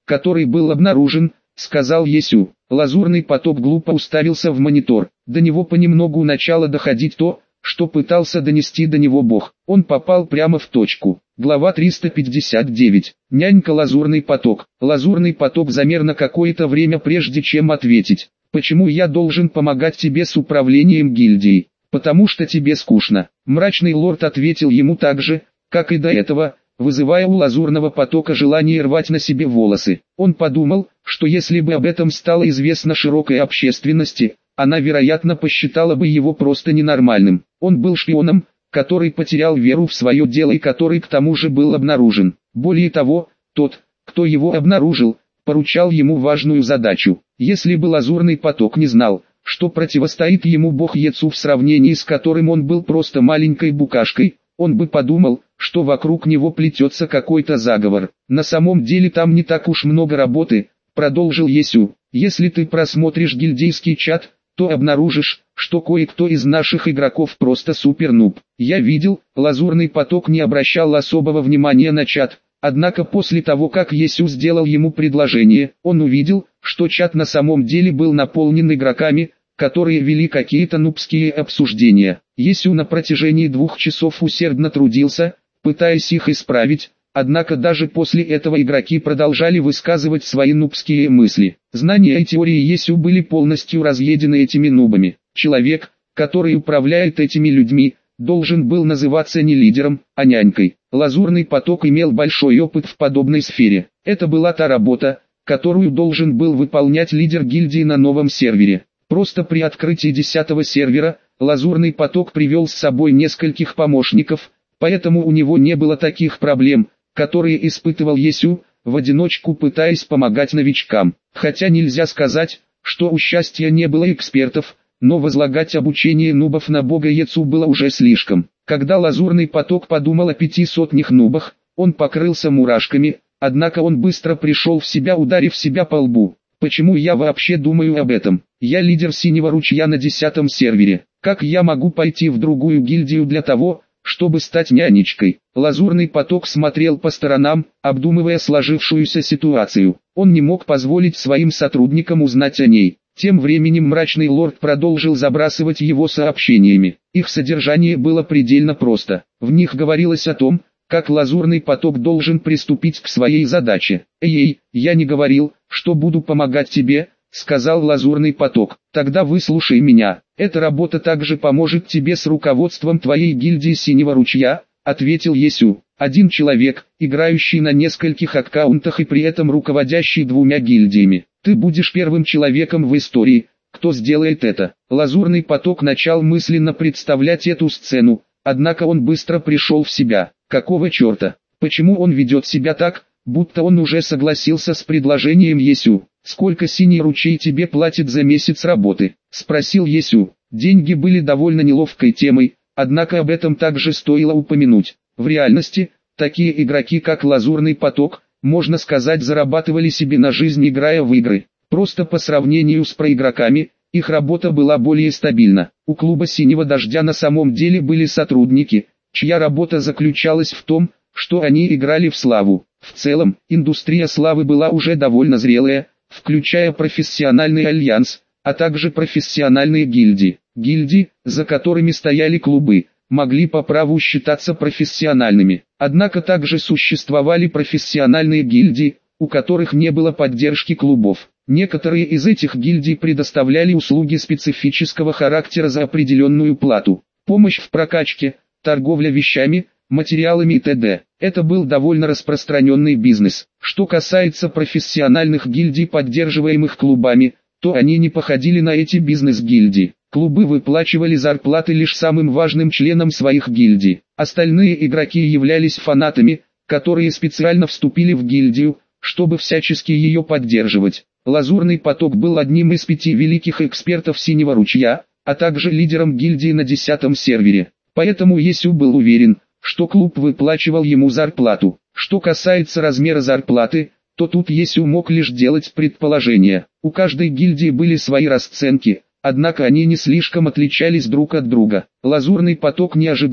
который был обнаружен, сказал Есю. Лазурный поток глупо уставился в монитор. До него понемногу начало доходить то, что пытался донести до него Бог. Он попал прямо в точку. Глава триста пятьдесят девять. Нянька Лазурный поток. Лазурный поток замер на какое-то время прежде чем ответить. Почему я должен помогать тебе с управлением гильдией? Потому что тебе скучно. Мрачный лорд ответил ему так же, как и до этого, вызывая у Лазурного потока желание рвать на себе волосы. Он подумал, что если бы об этом стало известно широкой общественности, она вероятно посчитала бы его просто ненормальным. Он был шпионом, который потерял веру в свое дело и который к тому же был обнаружен. Более того, тот, кто его обнаружил, поручал ему важную задачу. Если бы Лазурный поток не знал, что противостоит ему бог Ецу, в сравнении с которым он был просто маленькой букашкой, он бы подумал, что вокруг него плетется какой-то заговор. На самом деле там не так уж много работы, продолжил Есю. Если ты просмотришь гильдейский чат, то обнаружишь, что кое-кто из наших игроков просто супер-нуб. Я видел, Лазурный поток не обращал особого внимания на чат, однако после того, как Есю сделал ему предложение, он увидел, что чат на самом деле был наполнен игроками, которые вели какие-то нубские обсуждения. Есю на протяжении двух часов усердно трудился, пытаясь их исправить, однако даже после этого игроки продолжали высказывать свои нубские мысли. Знания и теории Есю были полностью разъедены этими нубами. Человек, который управляет этими людьми, должен был называться не лидером, а нянькой. Лазурный поток имел большой опыт в подобной сфере. Это была та работа, которую должен был выполнять лидер гильдии на новом сервере. Просто при открытии десятого сервера, Лазурный поток привел с собой нескольких помощников, поэтому у него не было таких проблем, которые испытывал Есю, в одиночку пытаясь помогать новичкам. Хотя нельзя сказать, что у счастья не было экспертов, но возлагать обучение нубов на бога Ецу было уже слишком. Когда Лазурный поток подумал о пяти сотнях нубах, он покрылся мурашками, однако он быстро пришел в себя, ударив себя по лбу. Почему я вообще думаю об этом? Я лидер Синего ручья на десятом сервере. Как я могу пойти в другую гильдию для того, чтобы стать нянечкой? Лазурный поток смотрел по сторонам, обдумывая сложившуюся ситуацию. Он не мог позволить своим сотрудникам узнать о ней. Тем временем Мрачный лорд продолжил забрасывать его сообщениями. Их содержание было предельно просто. В них говорилось о том, как Лазурный поток должен приступить к своей задаче. «Эй, я не говорил, что буду помогать тебе», — сказал Лазурный поток. «Тогда выслушай меня. Эта работа также поможет тебе с руководством твоей гильдии Синего ручья», — ответил Есю. «Один человек, играющий на нескольких аккаунтах и при этом руководящий двумя гильдиями. Ты будешь первым человеком в истории, кто сделает это». Лазурный поток начал мысленно представлять эту сцену, однако он быстро пришел в себя. Какого черта? Почему он ведет себя так, будто он уже согласился с предложением Есю? «Сколько Синий ручей тебе платит за месяц работы?» — спросил Есю. Деньги были довольно неловкой темой, однако об этом также стоило упомянуть. В реальности, такие игроки как Лазурный поток, можно сказать, зарабатывали себе на жизнь, играя в игры. Просто по сравнению с проигроками, их работа была более стабильна. У клуба Синего Дождя на самом деле были сотрудники, чья работа заключалась в том, что они играли в славу. В целом, индустрия славы была уже довольно зрелая, включая профессиональный альянс, а также профессиональные гильдии. Гильдии, за которыми стояли клубы, могли по праву считаться профессиональными. Однако также существовали профессиональные гильдии, у которых не было поддержки клубов. Некоторые из этих гильдий предоставляли услуги специфического характера за определенную плату. Помощь в прокачке, торговля вещами, материалами и т.д. Это был довольно распространенный бизнес. Что касается профессиональных гильдий, поддерживаемых клубами, то они не походили на эти бизнес-гильдии. Клубы выплачивали зарплаты лишь самым важным членам своих гильдий. Остальные игроки являлись фанатами, которые специально вступили в гильдию, чтобы всячески ее поддерживать. Лазурный поток был одним из пяти великих экспертов Синего ручья, а также лидером гильдии на десятом сервере. Поэтому Есю был уверен, что клуб выплачивал ему зарплату. Что касается размера зарплаты, то тут Есю мог лишь делать предположения. У каждой гильдии были свои расценки, однако они не слишком отличались друг от друга. Лазурный поток не ожидал,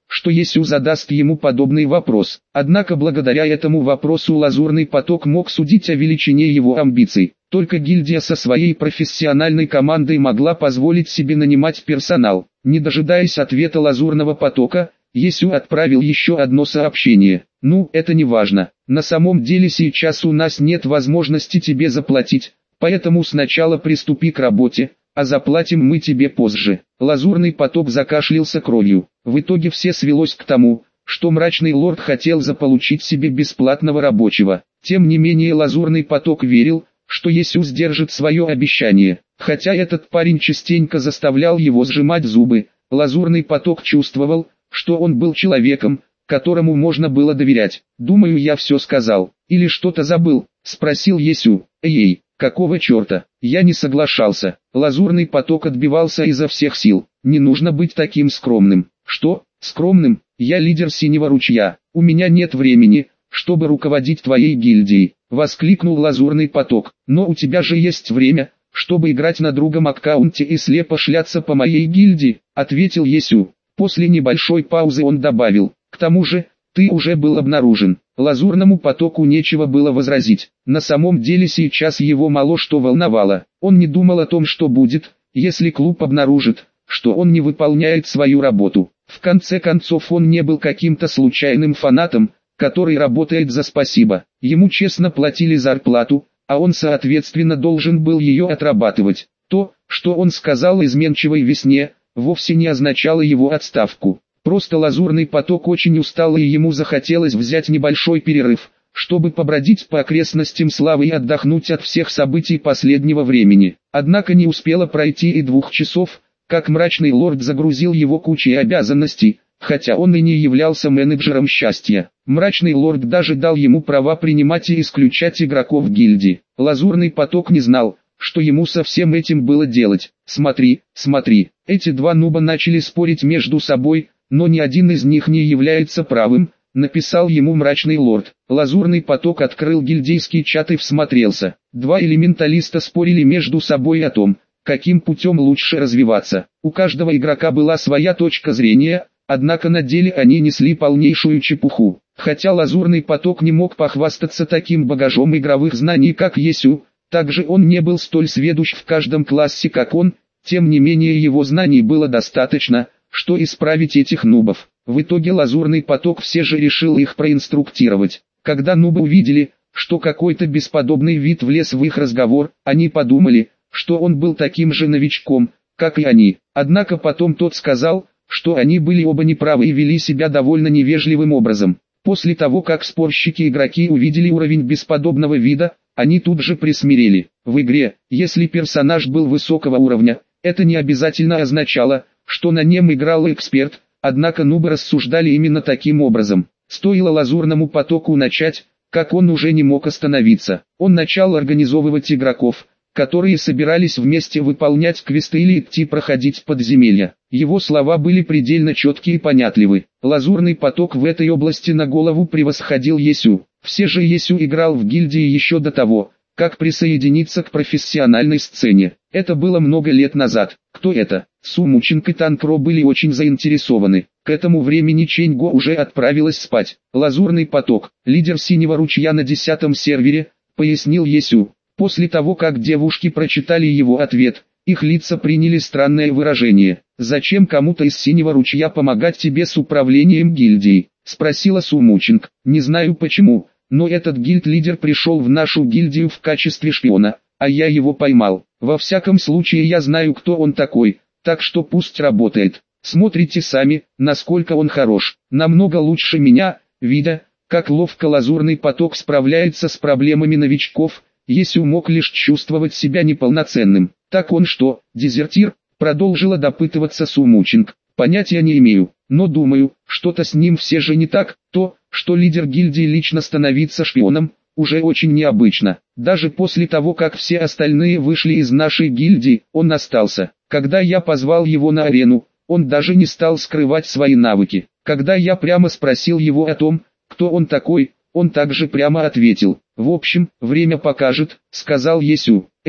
что Есю задаст ему подобный вопрос. Однако благодаря этому вопросу Лазурный поток мог судить о величине его амбиций. Только гильдия со своей профессиональной командой могла позволить себе нанимать персонал. Не дожидаясь ответа Лазурного потока, Есю отправил еще одно сообщение. «Ну, это не важно. На самом деле сейчас у нас нет возможности тебе заплатить, поэтому сначала приступи к работе, а заплатим мы тебе позже». Лазурный поток закашлялся кровью. В итоге все свелось к тому, что Мрачный Лорд хотел заполучить себе бесплатного рабочего. Тем не менее Лазурный поток верил, что Есю сдержит свое обещание. Хотя этот парень частенько заставлял его сжимать зубы, Лазурный поток чувствовал, что он был человеком, которому можно было доверять. «Думаю, я все сказал. Или что-то забыл?» – спросил Есю. «Эй, какого черта?» Я не соглашался. Лазурный поток отбивался изо всех сил. «Не нужно быть таким скромным». «Что, скромным? Я лидер Синего ручья. У меня нет времени, чтобы руководить твоей гильдией», – воскликнул Лазурный поток. «Но у тебя же есть время, чтобы играть на другом аккаунте и слепо шляться по моей гильдии», – ответил Есю. После небольшой паузы он добавил: «К тому же, ты уже был обнаружен». Лазурному потоку нечего было возразить. На самом деле сейчас его мало что волновало. Он не думал о том, что будет, если клуб обнаружит, что он не выполняет свою работу. В конце концов он не был каким-то случайным фанатом, который работает за спасибо. Ему честно платили зарплату, а он соответственно должен был ее отрабатывать. То, что он сказал изменчивой весне, вовсе не означало его отставку. Просто Лазурный поток очень устал и ему захотелось взять небольшой перерыв, чтобы побродить по окрестностям Славы и отдохнуть от всех событий последнего времени. Однако не успело пройти и двух часов, как Мрачный Лорд загрузил его кучей обязанностей, хотя он и не являлся менеджером счастья. Мрачный Лорд даже дал ему права принимать и исключать игроков гильдии. Лазурный поток не знал, что ему со всем этим было делать. «Смотри, смотри». Эти два нуба начали спорить между собой, но ни один из них не является правым, написал ему Мрачный Лорд. Лазурный поток открыл гильдейский чат и всмотрелся. Два элементалиста спорили между собой о том, каким путем лучше развиваться. У каждого игрока была своя точка зрения, однако на деле они несли полнейшую чепуху. Хотя Лазурный поток не мог похвастаться таким багажом игровых знаний, как Есю, также он не был столь сведущ в каждом классе, как он, тем не менее его знаний было достаточно, что исправить этих нубов. В итоге Лазурный поток все же решил их проинструктировать. Когда нубы увидели, что какой-то бесподобный вид влез в их разговор, они подумали, что он был таким же новичком, как и они. Однако потом тот сказал, что они были оба неправы и вели себя довольно невежливым образом. После того, как спорщики-игроки увидели уровень бесподобного вида, они тут же присмирели. В игре, если персонаж был высокого уровня, это не обязательно означало, что на нем играл эксперт, однако нубы рассуждали именно таким образом. Стоило Лазурному потоку начать, как он уже не мог остановиться. Он начал организовывать игроков, которые собирались вместе выполнять квесты или идти проходить подземелья. Его слова были предельно четкие и понятливы. Лазурный поток в этой области на голову превосходил Есю. Все же Есю играл в гильдии еще до того, как присоединиться к профессиональной сцене. Это было много лет назад. Кто это? Сумучинг и Танкро были очень заинтересованы. К этому времени Ченьго уже отправилась спать. Лазурный поток, лидер Синего ручья на десятом сервере, пояснил Есю. После того, как девушки прочитали его ответ, их лица приняли странное выражение. «Зачем кому-то из Синего ручья помогать тебе с управлением гильдией?» – спросила Сумучинг. «Не знаю почему, но этот гильд-лидер пришел в нашу гильдию в качестве шпиона, а я его поймал. Во всяком случае я знаю, кто он такой, так что пусть работает. Смотрите сами, насколько он хорош. Намного лучше меня, видя, как ловко Лазурный поток справляется с проблемами новичков». Есю мог лишь чувствовать себя неполноценным. «Так он что, дезертир?» – продолжила допытываться Сумучинг. «Понятия не имею, но думаю, что-то с ним все же не так. То, что лидер гильдии лично становится шпионом, уже очень необычно. Даже после того, как все остальные вышли из нашей гильдии, он остался. Когда я позвал его на арену, он даже не стал скрывать свои навыки. Когда я прямо спросил его о том, кто он такой, он также прямо ответил. В общем, время покажет», — сказал Есю. «Эй,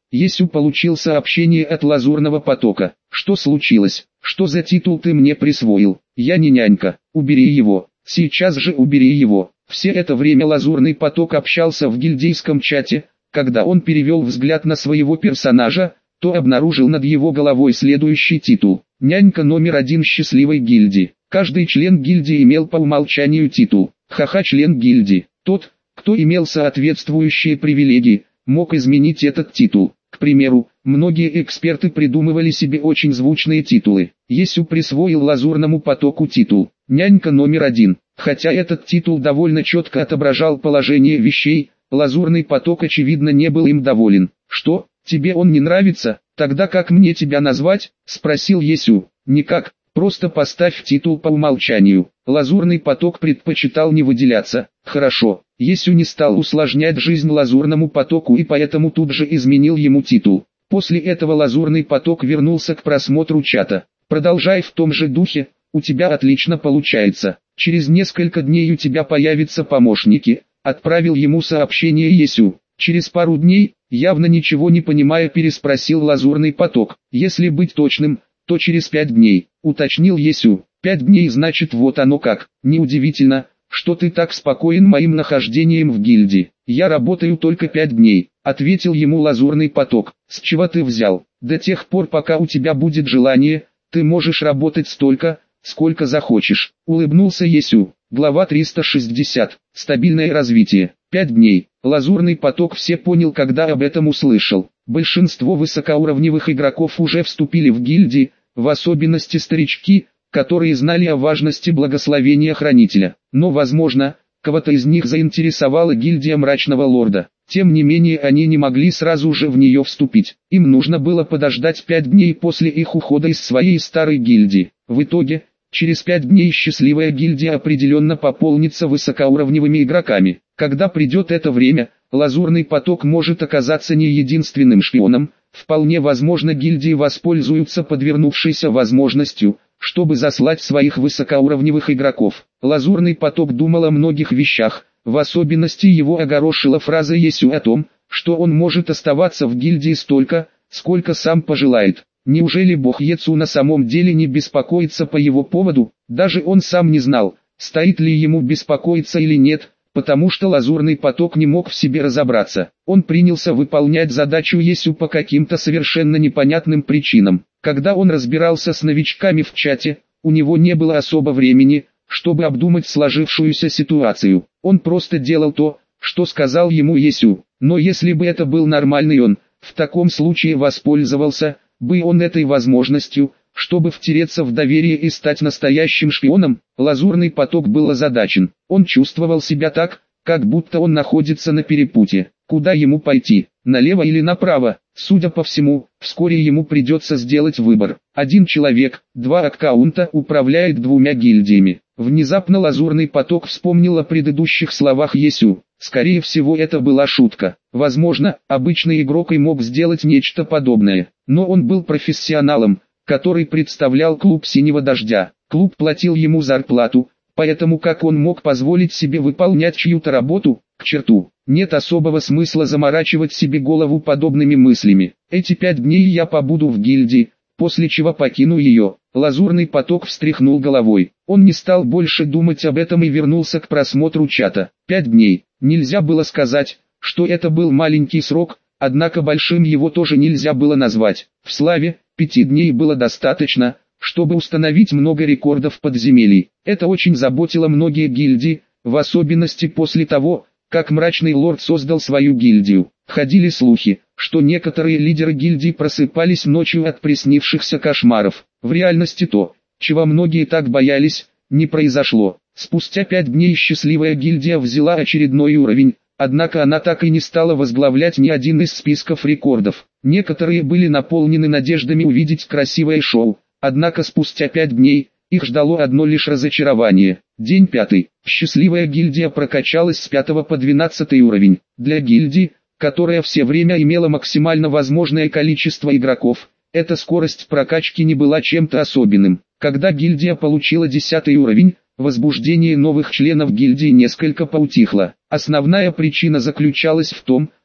Есю получил сообщение от Лазурного потока. Что случилось? Что за титул ты мне присвоил? Я не нянька. Убери его. Сейчас же убери его. Все это время Лазурный поток общался в гильдейском чате. Когда он перевел взгляд на своего персонажа, то обнаружил над его головой следующий титул. Нянька номер один счастливой гильдии. Каждый член гильдии имел по умолчанию титул. Ха-ха, член гильдии. Тот, кто имел соответствующие привилегии, мог изменить этот титул. К примеру, многие эксперты придумывали себе очень звучные титулы. Есю присвоил Лазурному потоку титул «Нянька номер один». Хотя этот титул довольно четко отображал положение вещей, Лазурный поток очевидно не был им доволен. «Что, тебе он не нравится? Тогда как мне тебя назвать?» – спросил Есю. «Никак, просто поставь титул по умолчанию». Лазурный поток предпочитал не выделяться. «Хорошо». Есю не стал усложнять жизнь Лазурному потоку и поэтому тут же изменил ему титул. После этого Лазурный поток вернулся к просмотру чата. «Продолжай в том же духе, у тебя отлично получается. Через несколько дней у тебя появятся помощники», — отправил ему сообщение Есю. Через пару дней, явно ничего не понимая, переспросил Лазурный поток. «Если быть точным, то через пять дней», — уточнил Есю. «Пять дней значит вот оно как. Неудивительно, что ты так спокоен моим нахождением в гильдии. Я работаю только пять дней», — ответил ему Лазурный поток. «С чего ты взял? До тех пор, пока у тебя будет желание, ты можешь работать столько, сколько захочешь», — улыбнулся Есю. Глава триста шестьдесят. Стабильное развитие. Пять дней. Лазурный поток все понял, когда об этом услышал. Большинство высокоуровневых игроков уже вступили в гильдии, в особенности старички, которые знали о важности благословения Хранителя. Но, возможно, кого-то из них заинтересовала гильдия Мрачного Лорда. Тем не менее, они не могли сразу же в нее вступить. Им нужно было подождать пять дней после их ухода из своей старой гильдии. В итоге, через пять дней счастливая гильдия определенно пополнится высокоуровневыми игроками. Когда придет это время, Лазурный поток может оказаться не единственным шпионом. Вполне возможно, гильдии воспользуются подвернувшейся возможностью, чтобы заслать своих высокоуровневых игроков. Лазурный поток думал о многих вещах, в особенности его огорошила фраза Есю о том, что он может оставаться в гильдии столько, сколько сам пожелает. Неужели бог Ецу на самом деле не беспокоится по его поводу? Даже он сам не знал, стоит ли ему беспокоиться или нет, потому что Лазурный поток не мог в себе разобраться. Он принялся выполнять задачу Есю по каким-то совершенно непонятным причинам. Когда он разбирался с новичками в чате, у него не было особо времени, чтобы обдумать сложившуюся ситуацию. Он просто делал то, что сказал ему Есю. Но если бы это был нормальный он, в таком случае воспользовался бы он этой возможностью, чтобы втереться в доверие и стать настоящим шпионом. Лазурный поток был озадачен. Он чувствовал себя так, как будто он находится на перепутье. Куда ему пойти, налево или направо? Судя по всему, вскоре ему придется сделать выбор. Один человек, два аккаунта управляет двумя гильдиями. Внезапно Лазурный поток вспомнил о предыдущих словах Есю. Скорее всего, это была шутка. Возможно, обычный игрок и мог сделать нечто подобное. Но он был профессионалом, который представлял клуб Синего Дождя. Клуб платил ему зарплату, поэтому как он мог позволить себе выполнять чью-то работу? К черту. Нет особого смысла заморачивать себе голову подобными мыслями. Эти пять дней я побуду в гильдии, после чего покину ее. Лазурный поток встряхнул головой. Он не стал больше думать об этом и вернулся к просмотру чата. Пять дней. Нельзя было сказать, что это был маленький срок, однако большим его тоже нельзя было назвать. В славе, пяти дней было достаточно, чтобы установить много рекордов подземелий. Это очень заботило многие гильдии, в особенности после того, как Мрачный Лорд создал свою гильдию. Ходили слухи, что некоторые лидеры гильдий просыпались ночью от приснившихся кошмаров. В реальности то, чего многие так боялись, не произошло. Спустя пять дней счастливая гильдия взяла очередной уровень, однако она так и не стала возглавлять ни один из списков рекордов. Некоторые были наполнены надеждами увидеть красивое шоу, однако спустя пять дней, их ждало одно лишь разочарование. День пятый. Счастливая гильдия прокачалась с пятого по двенадцатый уровень. Для гильдии, которая все время имела максимально возможное количество игроков, эта скорость прокачки не была чем-то особенным. Когда гильдия получила десятый уровень, возбуждение новых членов гильдии несколько поутихло. Основная причина заключалась в том,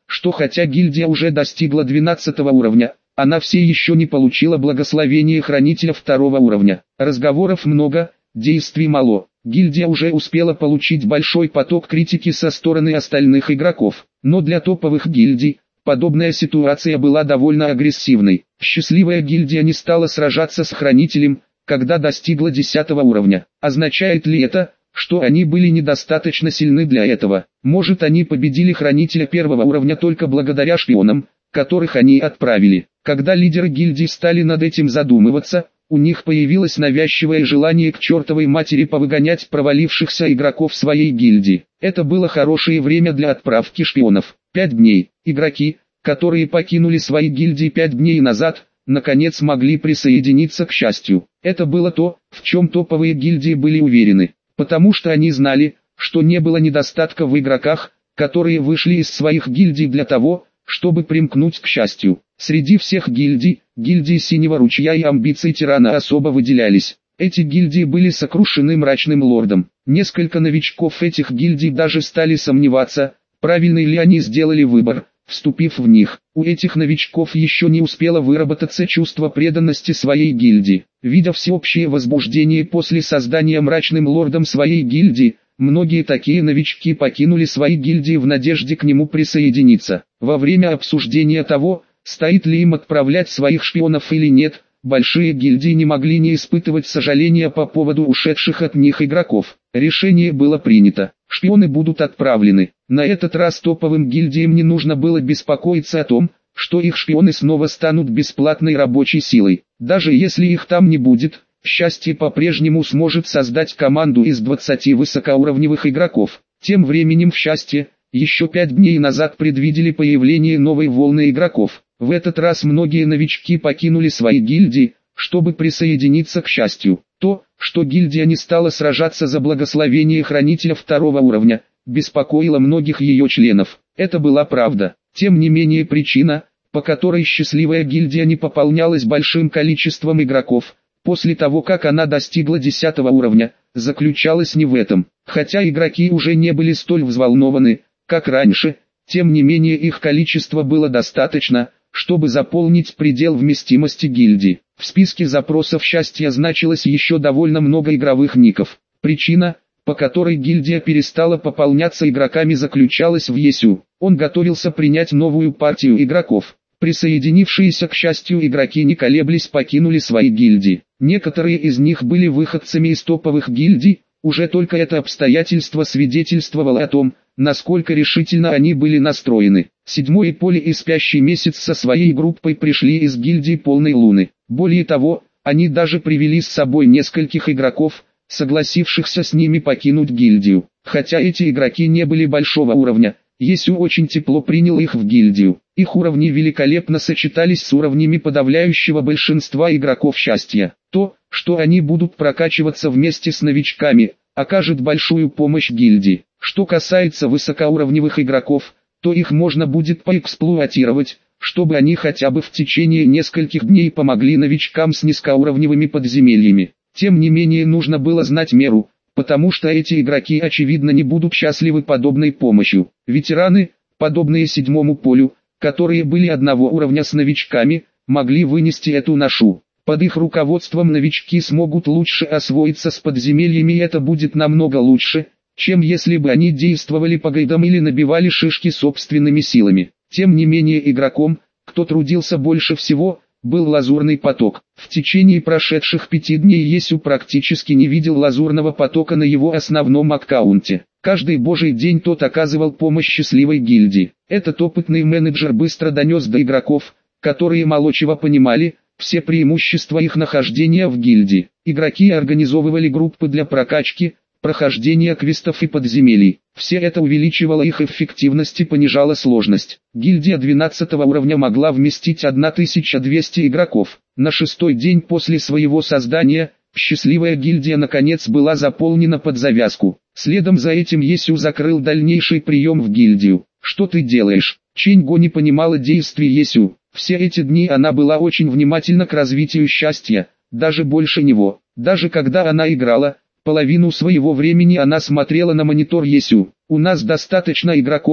что хотя гильдия уже достигла двенадцатого уровня, она все еще не получила благословение хранителя второго уровня. Разговоров много, действий мало. Гильдия уже успела получить большой поток критики со стороны остальных игроков, но для топовых гильдий подобная ситуация была довольно агрессивной. Счастливая гильдия не стала сражаться с хранителем, когда достигла десятого уровня. Означает ли это, что они были недостаточно сильны для этого? Может, они победили хранителя первого уровня только благодаря шпионам, которых они отправили? Когда лидеры гильдии стали над этим задумываться, у них появилось навязчивое желание к чертовой матери повыгонять провалившихся игроков своей гильдии. Это было хорошее время для отправки шпионов. Пять дней. Игроки, которые покинули свои гильдии пять дней назад, наконец могли присоединиться к счастью. Это было то, в чем топовые гильдии были уверены, потому что они знали, что не было недостатка в игроках, которые вышли из своих гильдий для того, чтобы примкнуть к счастью. Среди всех гильдий, гильдии Синего Ручья и амбиций Тирана особо выделялись. Эти гильдии были сокрушены Мрачным Лордом. Несколько новичков этих гильдий даже стали сомневаться, правильный ли они сделали выбор, вступив в них. У этих новичков еще не успело выработаться чувство преданности своей гильдии. Видя всеобщее возбуждение после создания Мрачным Лордом своей гильдии, многие такие новички покинули свои гильдии в надежде к нему присоединиться. Во время обсуждения того, стоит ли им отправлять своих шпионов или нет, большие гильдии не могли не испытывать сожаления по поводу ушедших от них игроков. Решение было принято. Шпионы будут отправлены. На этот раз топовым гильдиям не нужно было беспокоиться о том, что их шпионы снова станут бесплатной рабочей силой. Даже если их там не будет, счастье по-прежнему сможет создать команду из двадцати высокоуровневых игроков. Тем временем в счастье, еще пять дней назад предвидели появление новой волны игроков. В этот раз многие новички покинули свои гильдии, чтобы присоединиться к счастью. То, что гильдия не стала сражаться за благословение хранителя второго уровня, беспокоило многих ее членов. Это была правда. Тем не менее причина, по которой счастливая гильдия не пополнялась большим количеством игроков, после того как она достигла десятого уровня, заключалась не в этом. Хотя игроки уже не были столь взволнованы, как раньше, тем не менее их количество было достаточно, чтобы заполнить предел вместимости гильдии. В списке запросов счастья значилось еще довольно много игровых ников. Причина, по которой гильдия перестала пополняться игроками, заключалась в ЕСЮ. Он готовился принять новую партию игроков. Присоединившиеся к счастью игроки не колеблясь покинули свои гильдии. Некоторые из них были выходцами из топовых гильдий, уже только это обстоятельство свидетельствовало о том, насколько решительно они были настроены. Седьмой Поле и Спящий Месяц со своей группой пришли из гильдии Полной Луны. Более того, они даже привели с собой нескольких игроков, согласившихся с ними покинуть гильдию. Хотя эти игроки не были большого уровня, ЕСЮ очень тепло принял их в гильдию. Их уровни великолепно сочетались с уровнями подавляющего большинства игроков счастья. То, что они будут прокачиваться вместе с новичками, окажет большую помощь гильдии. Что касается высокоуровневых игроков, то их можно будет поэксплуатировать, чтобы они хотя бы в течение нескольких дней помогли новичкам с низкоуровневыми подземельями. Тем не менее нужно было знать меру, потому что эти игроки очевидно не будут счастливы подобной помощью. Ветераны, подобные седьмому полю, которые были одного уровня с новичками, могли вынести эту ношу. Под их руководством новички смогут лучше освоиться с подземельями, и это будет намного лучше, чем если бы они действовали по гайдам или набивали шишки собственными силами. Тем не менее игроком, кто трудился больше всего, был Лазурный поток. В течение прошедших пяти дней ЕСЮ практически не видел Лазурного потока на его основном аккаунте. Каждый божий день тот оказывал помощь счастливой гильдии. Этот опытный менеджер быстро донес до игроков, которые мало чего понимали, все преимущества их нахождения в гильдии. Игроки организовывали группы для прокачки, прохождения квестов и подземелий. Все это увеличивало их эффективность и понижало сложность. Гильдия двенадцатого уровня могла вместить тысячу двести игроков. На шестой день после своего создания, счастливая гильдия наконец была заполнена под завязку. Следом за этим ЕСЮ закрыл дальнейший прием в гильдию. «Что ты делаешь?» Чэньго не понимала действий ЕСЮ. Все эти дни она была очень внимательна к развитию счастья, даже больше него. Даже когда она играла, половину своего времени она смотрела на монитор ЕСЮ. «У нас достаточно игроков,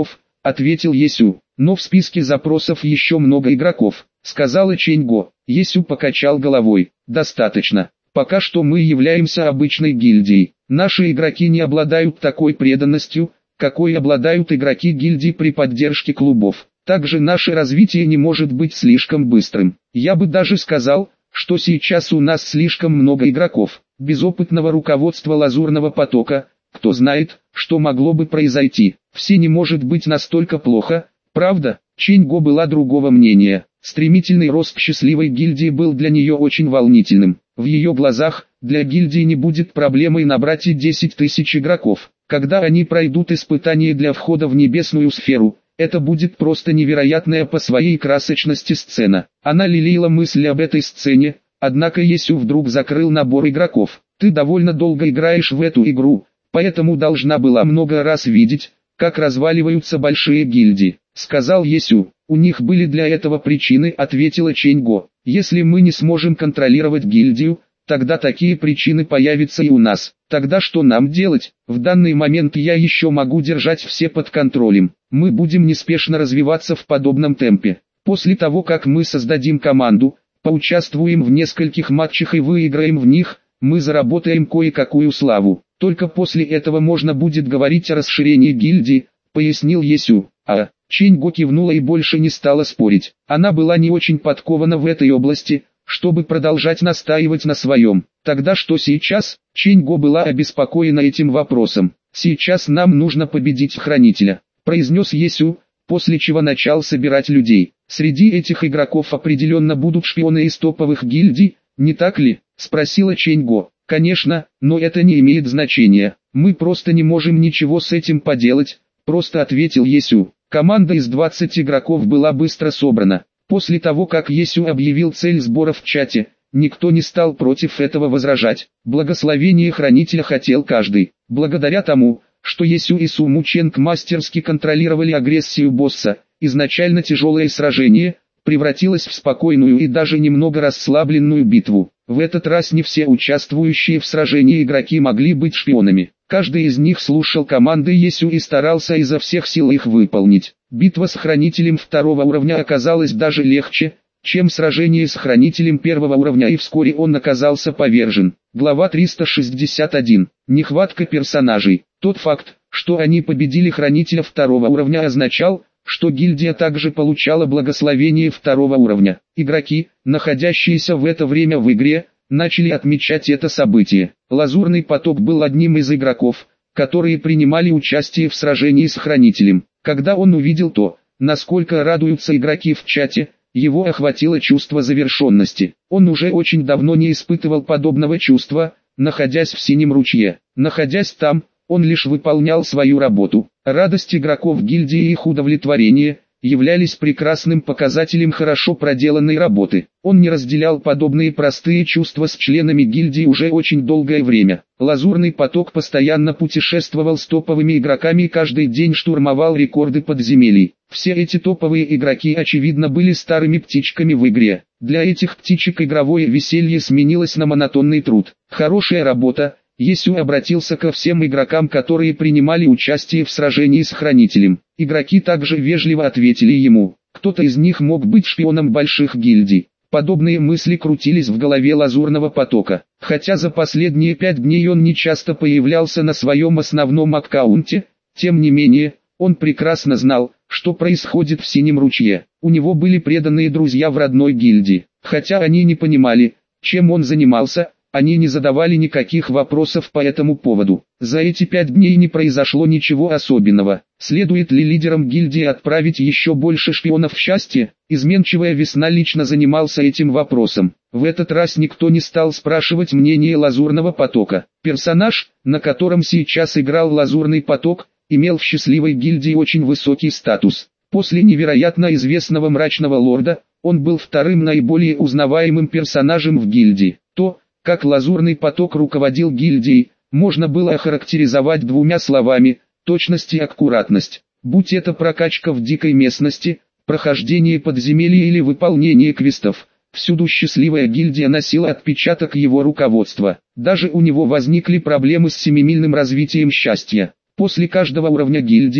ответил Есю. Но в списке запросов еще много игроков, сказала Чэньго. Есю покачал головой. Достаточно. Пока что мы являемся обычной гильдией. Наши игроки не обладают такой преданностью, какой обладают игроки гильдии при поддержке клубов. Также наше развитие не может быть слишком быстрым. Я бы даже сказал, что сейчас у нас слишком много игроков, без опытного руководства Лазурного потока. Кто знает, что могло бы произойти. Все не может быть настолько плохо, правда? Чэньго была другого мнения. Стремительный рост счастливой гильдии был для нее очень волнительным. В ее глазах, для гильдии не будет проблемой набрать и десять тысяч игроков. Когда они пройдут испытание для входа в небесную сферу, это будет просто невероятная по своей красочности сцена. Она лелеяла мысли об этой сцене, однако Есю вдруг закрыл набор игроков. Ты довольно долго играешь в эту игру, поэтому должна была много раз видеть, как разваливаются большие гильдии, сказал Есю. У них были для этого причины, ответила Чэньго. Если мы не сможем контролировать гильдию, тогда такие причины появятся и у нас. Тогда что нам делать? В данный момент я еще могу держать все под контролем. Мы будем неспешно развиваться в подобном темпе. После того, как мы создадим команду, поучаствуем в нескольких матчах и выиграем в них, мы заработаем кое-какую славу. Только после этого можно будет говорить о расширении гильдии, пояснил Есю. А Чэньго кивнула и больше не стала спорить. Она была не очень подкована в этой области, чтобы продолжать настаивать на своем. Тогда что сейчас? Чэньго была обеспокоена этим вопросом. Сейчас нам нужно победить Хранителя, произнес Есю, после чего начал собирать людей. Среди этих игроков определенно будут шпионы из топовых гильдий, не так ли? Спросила Чэньго. Конечно, но это не имеет значения. Мы просто не можем ничего с этим поделать, просто ответил Есю. Команда из двадцати игроков была быстро собрана. После того, как Есю объявил цель сбора в чате, никто не стал против этого возражать. Благословение Хранителя хотел каждый. Благодаря тому, что Есю и Суму Ченг мастерски контролировали агрессию босса, изначально тяжелое сражение превратилось в спокойную и даже немного расслабленную битву. В этот раз не все участвующие в сражении игроки могли быть шпионами. Каждый из них слушал команды Есю и старался изо всех сил их выполнить. Битва с Хранителем второго уровня оказалась даже легче, чем сражение с Хранителем первого уровня, и вскоре он оказался повержен. Глава триста шестьдесят один. Нехватка персонажей. Тот факт, что они победили Хранителя второго уровня, означал, что гильдия также получала благословение второго уровня. Игроки, находящиеся в это время в игре, начали отмечать это событие. Лазурный поток был одним из игроков, которые принимали участие в сражении с Хранителем. Когда он увидел то, насколько радуются игроки в чате, его охватило чувство завершенности. Он уже очень давно не испытывал подобного чувства, находясь в Синем ручье. Находясь там, он лишь выполнял свою работу. Радость игроков гильдии и их удовлетворение являлись прекрасным показателем хорошо проделанной работы. Он не разделял подобные простые чувства с членами гильдии уже очень долгое время. Лазурный поток постоянно путешествовал с топовыми игроками и каждый день штурмовал рекорды подземелий. Все эти топовые игроки очевидно были старыми птичками в игре. Для этих птичек игровое веселье сменилось на монотонный труд. Хорошая работа. Есю обратился ко всем игрокам, которые принимали участие в сражении с Хранителем. Игроки также вежливо ответили ему. Кто-то из них мог быть шпионом больших гильдий. Подобные мысли крутились в голове Лазурного потока. Хотя за последние пять дней он не часто появлялся на своем основном аккаунте, тем не менее, он прекрасно знал, что происходит в Синем ручье. У него были преданные друзья в родной гильдии. Хотя они не понимали, чем он занимался, они не задавали никаких вопросов по этому поводу. За эти пять дней не произошло ничего особенного. Следует ли лидерам гильдии отправить еще больше шпионов в счастье? Изменчивая весна лично занимался этим вопросом. В этот раз никто не стал спрашивать мнение Лазурного потока. Персонаж, на котором сейчас играл Лазурный поток, имел в счастливой гильдии очень высокий статус. После невероятно известного Мрачного Лорда, он был вторым наиболее узнаваемым персонажем в гильдии. То, как Лазурный поток руководил гильдией, можно было охарактеризовать двумя словами – точность и аккуратность. Будь это прокачка в дикой местности, прохождение подземелья или выполнение квестов, всюду счастливая гильдия носила отпечаток его руководства. Даже у него возникли проблемы с семимильным развитием счастья. После каждого уровня гильдии,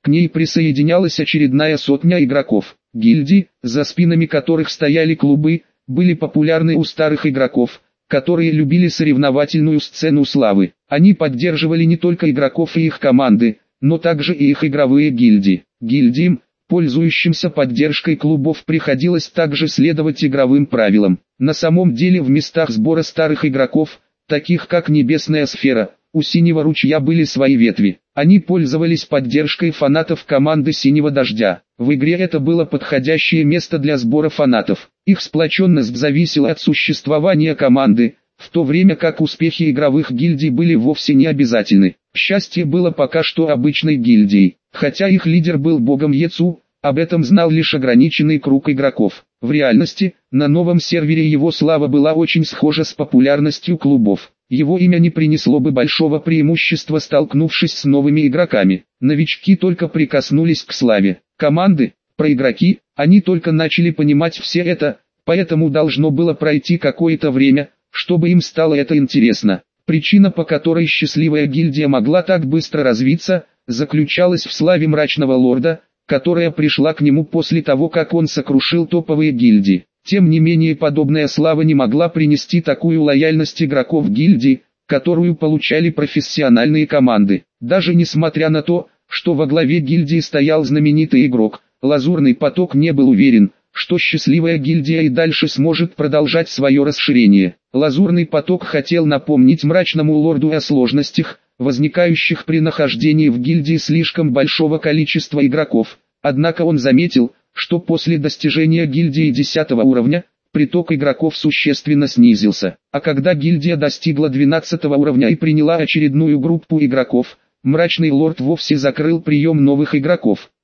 К ней присоединялась очередная сотня игроков. Гильдии, за спинами которых стояли клубы, были популярны у старых игроков, которые любили соревновательную сцену славы. Они поддерживали не только игроков и их команды, но также и их игровые гильдии. Гильдиям, пользующимся поддержкой клубов, приходилось также следовать игровым правилам. На самом деле в местах сбора старых игроков, таких как Небесная Сфера, у Синего Ручья были свои ветви. Они пользовались поддержкой фанатов команды Синего Дождя. В игре это было подходящее место для сбора фанатов. Их сплоченность зависела от существования команды, в то время как успехи игровых гильдий были вовсе не обязательны. Счастье было пока что обычной гильдией. Хотя их лидер был богом Ецу, об этом знал лишь ограниченный круг игроков. В реальности, на новом сервере его слава была очень схожа с популярностью клубов. Его имя не принесло бы большого преимущества, столкнувшись с новыми игроками. Новички только прикоснулись к славе. Команды, проигроки, они только начали понимать все это, поэтому должно было пройти какое-то время, чтобы им стало это интересно. Причина, по которой счастливая гильдия могла так быстро развиться, заключалась в славе Мрачного Лорда, которая пришла к нему после того, как он сокрушил топовые гильдии. Тем не менее, подобная слава не могла принести такую лояльность игроков гильдии, которую получали профессиональные команды. Даже несмотря на то, что во главе гильдии стоял знаменитый игрок, Лазурный Поток не был уверен, что счастливая гильдия и дальше сможет продолжать свое расширение. Лазурный Поток хотел напомнить Мрачному Лорду о сложностях, возникающих при нахождении в гильдии слишком большого количества игроков, однако он заметил, что после достижения гильдии десятого уровня, приток игроков существенно снизился. А когда гильдия достигла двенадцатого уровня и приняла очередную группу игроков, Мрачный Лорд вовсе закрыл прием новых игроков.